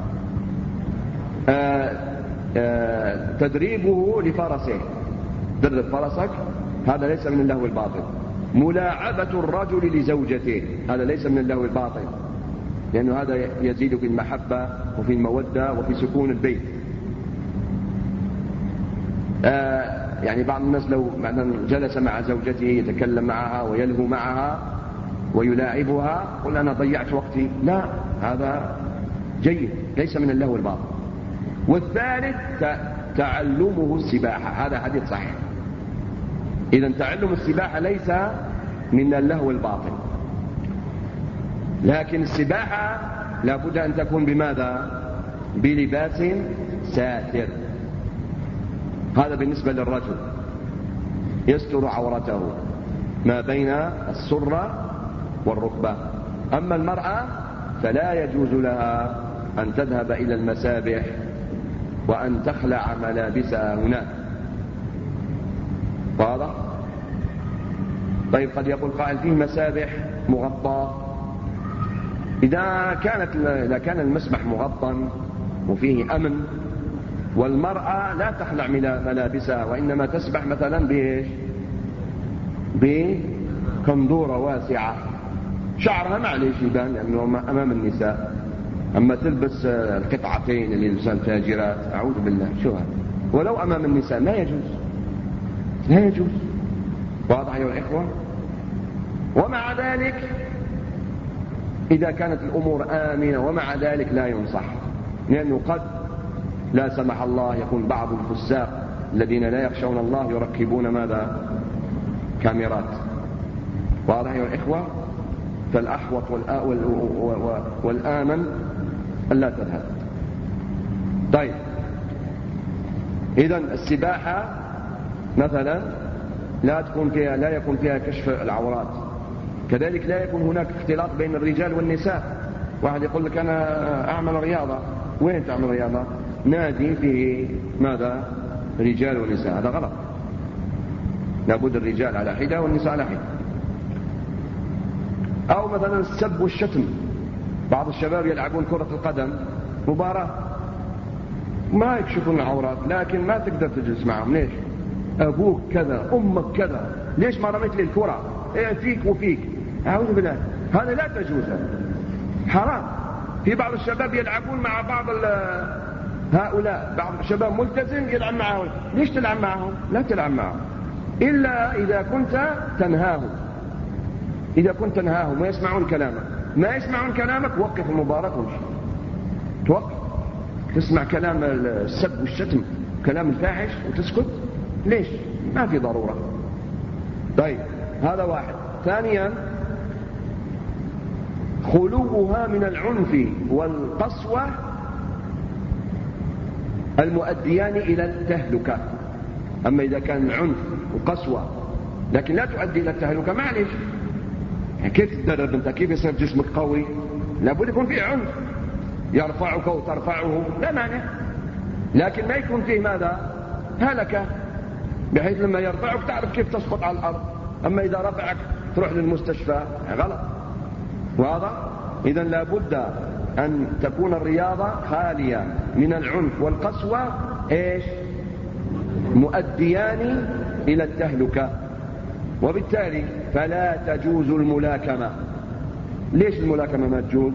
تدريبه لفرسه. درب فرسك، هذا ليس من اللهو الباطل. ملاعبة الرجل لزوجته، هذا ليس من اللهو الباطل، لأنه هذا يزيد في المحبة وفي المودة وفي سكون البيت. يعني بعض الناس لو مثلا جلس مع زوجته يتكلم معها ويلهو معها ويلاعبها، قل أنا ضيعت وقتي. لا، هذا جيد، ليس من اللهو الباطل. والثالث تعلمه السباحة، هذا حديث صحيح. إذن تعلم السباحة ليس من اللهو الباطل، لكن السباحة لابد أن تكون بماذا؟ بلباس ساتر. هذا بالنسبة للرجل، يستر عورته ما بين السرة والركبة. أما المرأة فلا يجوز لها أن تذهب إلى المسابح وأن تخلع ملابسها هناك. واضح؟ طيب قد يقول قائل فيه مسابح مغطى. إذا كان المسبح مغطى وفيه أمن، والمرأة لا تخلع ملابسها وإنما تسبح مثلا بإيش؟ بكندورة واسعة، شعرها معليش يبان لأنه أمام النساء. أما تلبس القطعتين اللي يلبسان تاجرات، أعوذ بالله، شو هذا؟ ولو أمام النساء لا يجوز، لا يجوز. واضح أيها الإخوة؟ ومع ذلك إذا كانت الأمور آمنة ومع ذلك لا ينصح، لأنه قد لا سمح الله يكون بعض الفساق الذين لا يخشون الله يركبون ماذا؟ كاميرات. واضح أيها الإخوة؟ فالأحوط والآمن ألا تذهب. طيب، إذن السباحة مثلا لا يكون فيها كشف العورات، كذلك لا يكون هناك اختلاط بين الرجال والنساء. واحد يقول لك أنا أعمل رياضة. وين تعمل رياضة؟ نادي فيه ماذا؟ رجال ونساء. هذا غلط، لابد الرجال على حدة والنساء على حدة. أو مثلا السب والشتم. بعض الشباب يلعبون كرة القدم مباراة، ما يكشفون العورات، لكن ما تقدر تجلس معهم. ليش؟ أبوك كذا، أمك كذا، ليش ما رميت لي الكرة؟ إيه فيك وفيك، أعوذ بالله، هذا لا تجوز، حرام. في بعض الشباب يلعبون مع بعض هؤلاء، بعض الشباب ملتزم يلعب معهم. ليش تلعب معهم؟ لا تلعب معهم إلا إذا كنت تنهاهم، إذا كنت تنهاهم ويسمعون كلامك. ما يسمعون كلامك وقف المباراة وامشي. توقف. تسمع كلام السب والشتم كلام الفاحش وتسكت؟ ليش؟ ما في ضرورة. طيب هذا واحد. ثانيا خلوها من العنف والقسوة المؤديان إلى التهلكة. أما إذا كان عنف وقسوة لكن لا تؤدي إلى التهلكة معلش. يعني كيف تدرب أنت؟ كيف يصير جسمك قوي؟ لابد يكون فيه عنف يرفعك وترفعه لا مانع، لكن ما يكون فيه ماذا؟ هلكة، بحيث لما يرفعك تعرف كيف تسقط على الأرض. أما إذا رفعك تروح للمستشفى غلط. واضح؟ إذن لابد أن تكون الرياضة خالية من العنف والقسوة إيش؟ مؤديان إلى التهلكة. وبالتالي فلا تجوز الملاكمة. ليش الملاكمة ما تجوز؟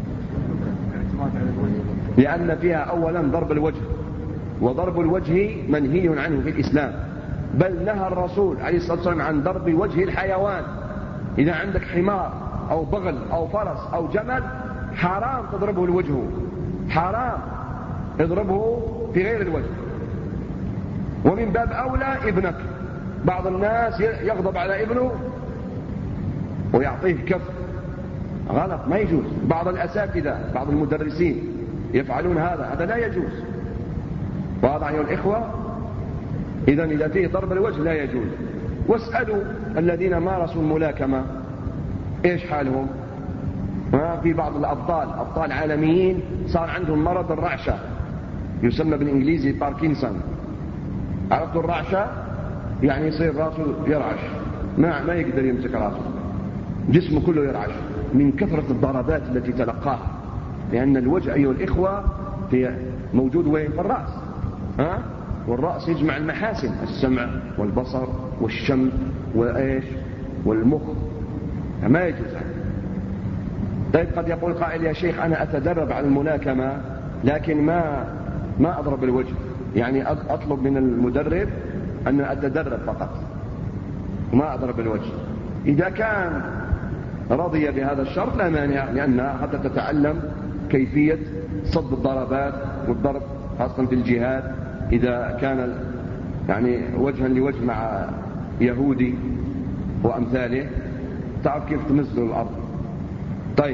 لأن فيها أولا ضرب الوجه، وضرب الوجه منهي عنه في الإسلام، بل نهى الرسول عليه الصلاة والسلام عن ضرب وجه الحيوان. إذا عندك حمار أو بغل أو فرس أو جمل حرام تضربه الوجه، حرام اضربه في غير الوجه. ومن باب أولى ابنك. بعض الناس يغضب على ابنه ويعطيه كف، غلط، ما يجوز. بعض الأساتذة بعض المدرسين يفعلون هذا لا يجوز. واضح أيها الإخوة؟ إذن إذا فيه ضرب الوجه لا يجوز. واسألوا الذين مارسوا الملاكمة إيش حالهم؟ في بعض أبطال عالميين صار عندهم مرض الرعشة، يسمى بالإنجليزي باركنسون. عرفتوا الرعشة؟ يعني يصير راسه يرعش، ما يقدر يمسك راسه، جسمه كله يرعش من كثرة الضربات التي تلقاها. لأن الوجه أيها الإخوة هي موجود وين؟ في الرأس. والرأس يجمع المحاسن، السمع والبصر والشم وإيش والمخ، ما يجوز. طيب قد يقول قائل يا شيخ أنا أتدرب على الملاكمة لكن ما أضرب الوجه، يعني أطلب من المدرب أن أتدرب فقط وما أضرب الوجه. إذا كان رضي بهذا الشرط لا مانع، لأنها حتى تتعلم كيفية صد الضربات والضرب خاصة في الجهاد. إذا كان يعني وجها لوجه مع يهودي وأمثاله تعرف كيف تمزل الأرض. طيب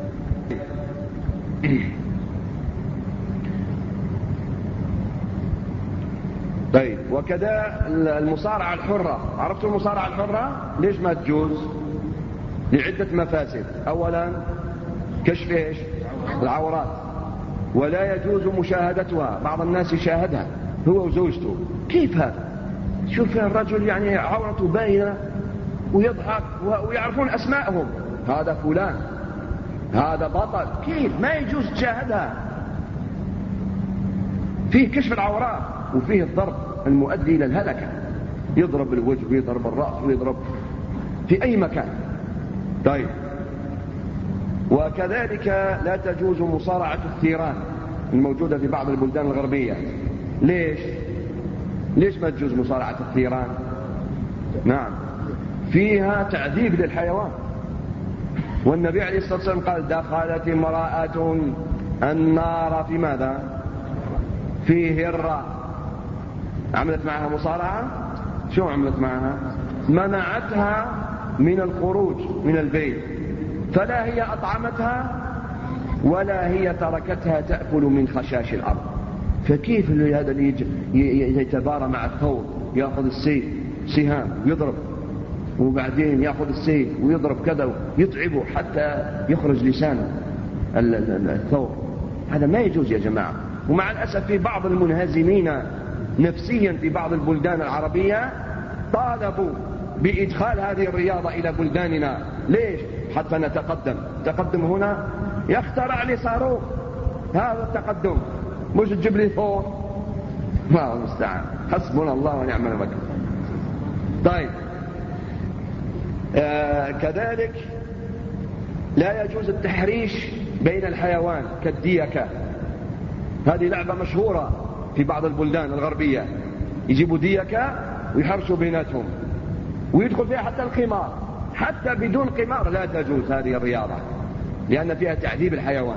طيب وكذا المصارعة الحرة. عرفتوا المصارعة الحرة؟ ليش ما تجوز؟ لعدة مفاسد. أولا كشف إيش؟ العورات، ولا يجوز مشاهدتها. بعض الناس يشاهدها هو وزوجته. كيف هذا؟ شوف الرجل يعني عورته باينة ويضحك ويعرفون أسماءهم، هذا فلان هذا بطل. كيف؟ ما يجوز تشاهدها. فيه كشف العورات وفيه الضرب المؤدي إلى الهلكة، يضرب الوجه ويضرب الرأس ويضرب في أي مكان. طيب وكذلك لا تجوز مصارعة الثيران الموجودة في بعض البلدان الغربية. ليش ما تجوز مصارعة الثيران؟ نعم فيها تعذيب للحيوان، والنبي عليه الصلاة والسلام قال دخلت امرأة النار في ماذا؟ في هرة. عملت معها مصارعة؟ شو عملت معها؟ منعتها من الخروج من البيت، فلا هي أطعمتها ولا هي تركتها تأكل من خشاش الأرض. فكيف هذا اللي يتبارى مع الثور يأخذ السيف سهام ويضرب، وبعدين يأخذ السيف ويضرب كذا يتعبه حتى يخرج لسانه الثور؟ هذا ما يجوز يا جماعة. ومع الأسف في بعض المنهزمين نفسيا في بعض البلدان العربية طالبوا بإدخال هذه الرياضة إلى بلداننا. ليش؟ حتى نتقدم. تقدم هنا يخترع لي صاروخ، هذا التقدم، مش تجيب لي ثور. الله المستعان، حسبنا الله ونعم الوكيل. طيب كذلك لا يجوز التحريش بين الحيوان كالديكة. هذه لعبة مشهورة في بعض البلدان الغربية، يجيبوا ديكة ويحرشوا بيناتهم ويدخل فيها حتى القمار، حتى بدون قمار لا تجوز هذه الرياضة. لأن فيها تعذيب الحيوان.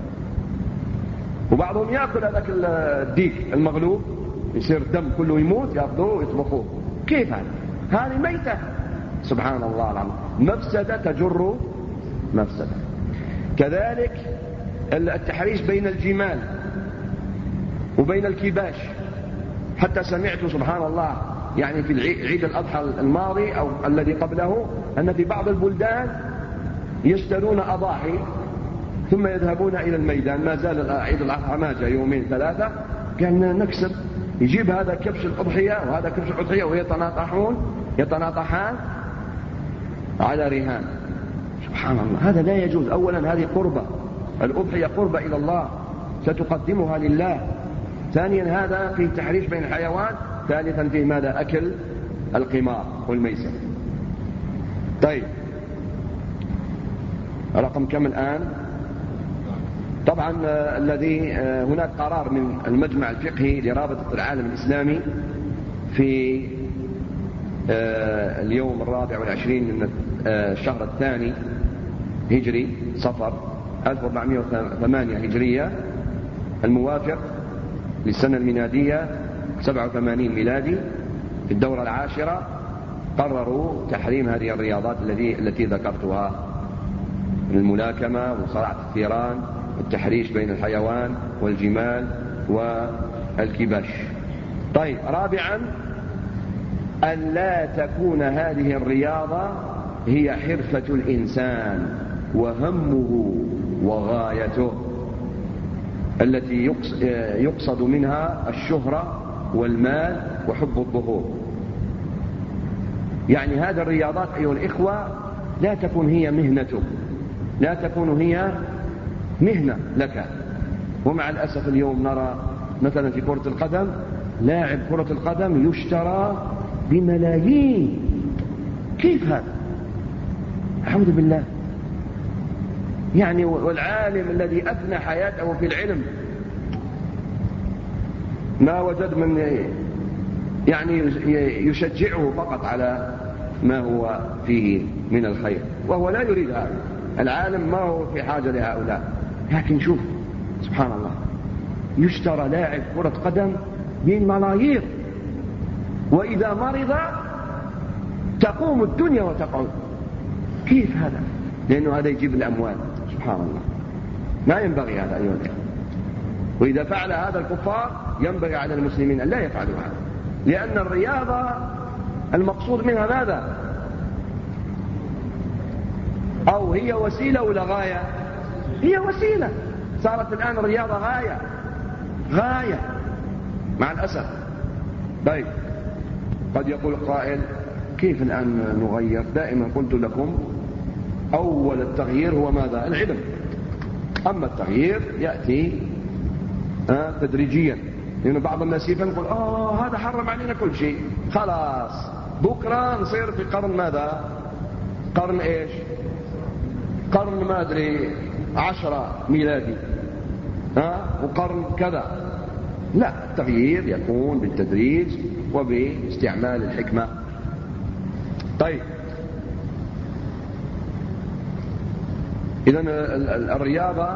وبعضهم يأكل هذاك الديك المغلوب، يصير الدم كله يموت، يأخذوه ويطبخوه. كيف هذا؟ هذه ميتة. سبحان الله العظيم، مفسدة تجر مفسدة. كذلك التحريش بين الجمال وبين الكباش. حتى سمعت سبحان الله يعني في عيد الأضحى الماضي أو الذي قبله أن في بعض البلدان يشترون أضاحي ثم يذهبون إلى الميدان. ما زال عيد الأضحى ما جاء يومين ثلاثة، كان نكسب يجيب هذا كبش الأضحية وهذا كبش الأضحية ويتناطحان على رهان. سبحان الله، هذا لا يجوز. أولا هذه قربة، الأضحية قربة إلى الله ستقدمها لله. ثانيا هذا فيه تحريش بين الحيوان. ثالثا فيه ماذا؟ أكل القمار والميسر. طيب رقم كم الآن؟ طبعا الذي هناك قرار من المجمع الفقهي لرابطة العالم الإسلامي في اليوم 24 من الشهر الثاني هجري صفر 1408 هجرية الموافق للسنة الميلادية 87 ميلادي، في الدورة العاشرة قرروا تحريم هذه الرياضات التي ذكرتها، الملاكمة وصراعة الثيران والتحريش بين الحيوان والجمال والكباش. طيب رابعا أن لا تكون هذه الرياضة هي حرفة الإنسان وهمه وغايته التي يقصد منها الشهرة والمال وحب الظهور. يعني هذه الرياضات أيها الإخوة لا تكون هي مهنته، لا تكون هي مهنة لك. ومع الأسف اليوم نرى مثلا في كرة القدم لاعب كرة القدم يشترى بملايين. كيف هذا؟ أعوذ بالله. يعني والعالم الذي أثنى حياته في العلم ما وجد من يعني يشجعه فقط على ما هو فيه من الخير، وهو لا يريد هذا. العالم ما هو في حاجة لهؤلاء. لكن شوف سبحان الله، يشترى لاعب كرة قدم بالملايير، وإذا مرض تقوم الدنيا وتقعد. كيف هذا؟ لأنه هذا يجيب الأموال. سبحان الله، ما ينبغي هذا أيها الأخوة. وإذا فعل هذا الكفار ينبغي على المسلمين أن لا يفعلوا هذا، لأن الرياضة المقصود منها ماذا؟ أو هي وسيلة ولا غاية؟ هي وسيلة. صارت الآن الرياضة غاية مع الأسف. طيب قد يقول قائل كيف الآن نغير؟ دائما قلت لكم أول التغيير هو ماذا؟ العلم. أما التغيير يأتي تدريجيا، لأن بعض الناس يقول هذا حرم علينا كل شيء، خلاص بكرة نصير في قرن ماذا؟ قرن إيش؟ قرن ما أدري 10 ميلادي وقرن كذا. لا، التغيير يكون بالتدريج وباستعمال الحكمة. طيب إذن الرياضة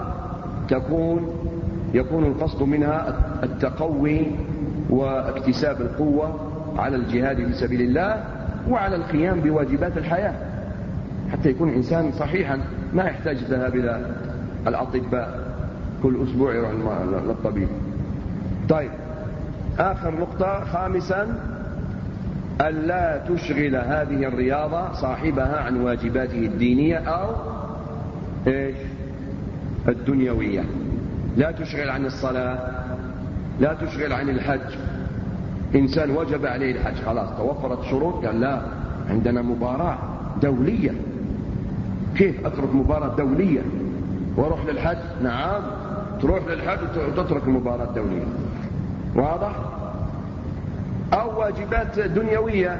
يكون القصد منها التقوي واكتساب القوة على الجهاد في سبيل الله وعلى القيام بواجبات الحياة، حتى يكون إنسان صحيحا ما يحتاج الذهاب إلى الأطباء كل أسبوع يروح للطبيب. طيب آخر نقطة خامسا ألا تشغل هذه الرياضة صاحبها عن واجباته الدينية أو إيش؟ الدنيوية. لا تشغل عن الصلاة، لا تشغل عن الحج. إنسان وجب عليه الحج خلاص توفرت شروط، قال لا عندنا مباراة دولية، كيف أترك مباراة دولية وأروح للحج؟ نعم، تروح للحج وتترك المباراة الدولية. واضح؟ أو واجبات دنيوية،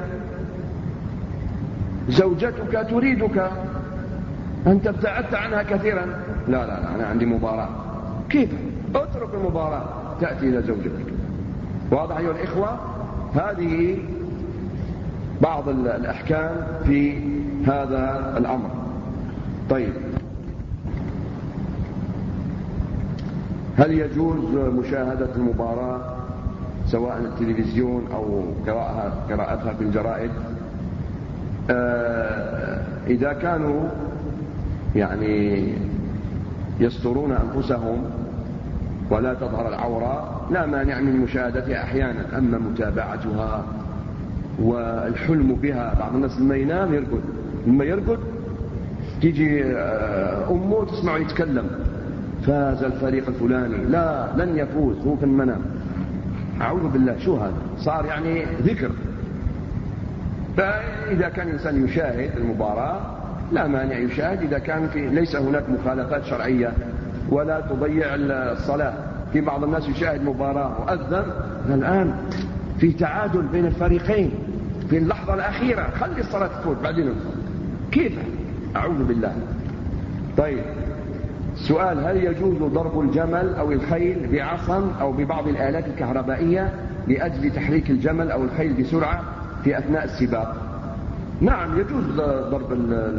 زوجتك تريدك، أنت ابتعدت عنها كثيرا، لا أنا عندي مباراة. كيف؟ اترك المباراة تأتي إلى زوجتك. واضح أيها الإخوة؟ هذه بعض الأحكام في هذا الأمر. طيب هل يجوز مشاهدة المباراة سواء التلفزيون أو قراءتها في الجرائد؟ إذا كانوا يعني يسترون أنفسهم ولا تظهر العورة لا مانع من مشاهدتها أحيانا. أما متابعتها والحلم بها، بعض الناس لما ينام يرقد، لما يرقد تيجي أمه تسمعه يتكلم فاز الفريق الفلاني، لا لن يفوز، هو في المنام. أعوذ بالله، شو هذا؟ صار يعني ذكر. فإذا كان الإنسان يشاهد المباراة لا مانع يشاهد، إذا كان ليس هناك مخالفات شرعية ولا تضيع الصلاة. في بعض الناس يشاهد مباراة وأذن الآن في تعادل بين الفريقين في اللحظة الأخيرة، خلي الصلاة تفوت بعدين ندخل، كيف؟ أعوذ بالله. طيب سؤال: هل يجوز ضرب الجمل أو الخيل بعصا أو ببعض الآلات الكهربائية لأجل تحريك الجمل أو الخيل بسرعة في أثناء السباق؟ نعم يجوز ضرب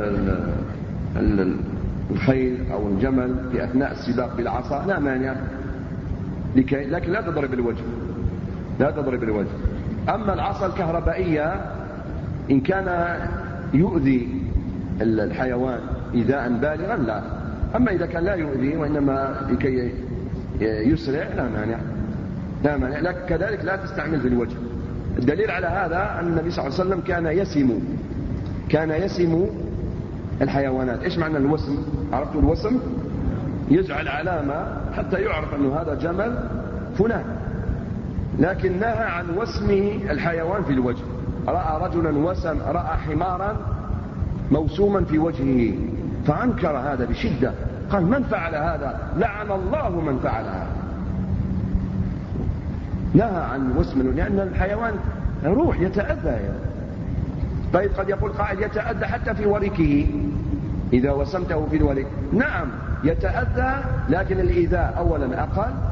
الخيل أو الجمل في أثناء السباق بالعصا، لا مانع، لكن لا تضرب الوجه، لا تضرب الوجه. أما العصا الكهربائية إن كان يؤذي الحيوان إيذاء بالغا لا، أما إذا كان لا يؤذي وإنما لكي يسرع لا مانع، لا مانع. لكن كذلك لا تستعمل في الوجه. الدليل على هذا أن النبي صلى الله عليه وسلم كان يسم الحيوانات. إيش معنى الوسم؟ عرفتوا الوسم؟ يجعل علامة حتى يعرف أنه هذا جمل فلان، لكن نهى عن وسم الحيوان في الوجه. رأى رجلا رأى حمارا موسوما في وجهه فأنكر هذا بشدة، قال: من فعل هذا؟ لعن الله من فعل هذا. نهى عن وسم، لأن الحيوان روح يتأذى يعني. طيب قد يقول قائل: يتأذى حتى في وركه إذا وسمته في الورك. نعم يتأذى، لكن الإيذاء أولا أقل،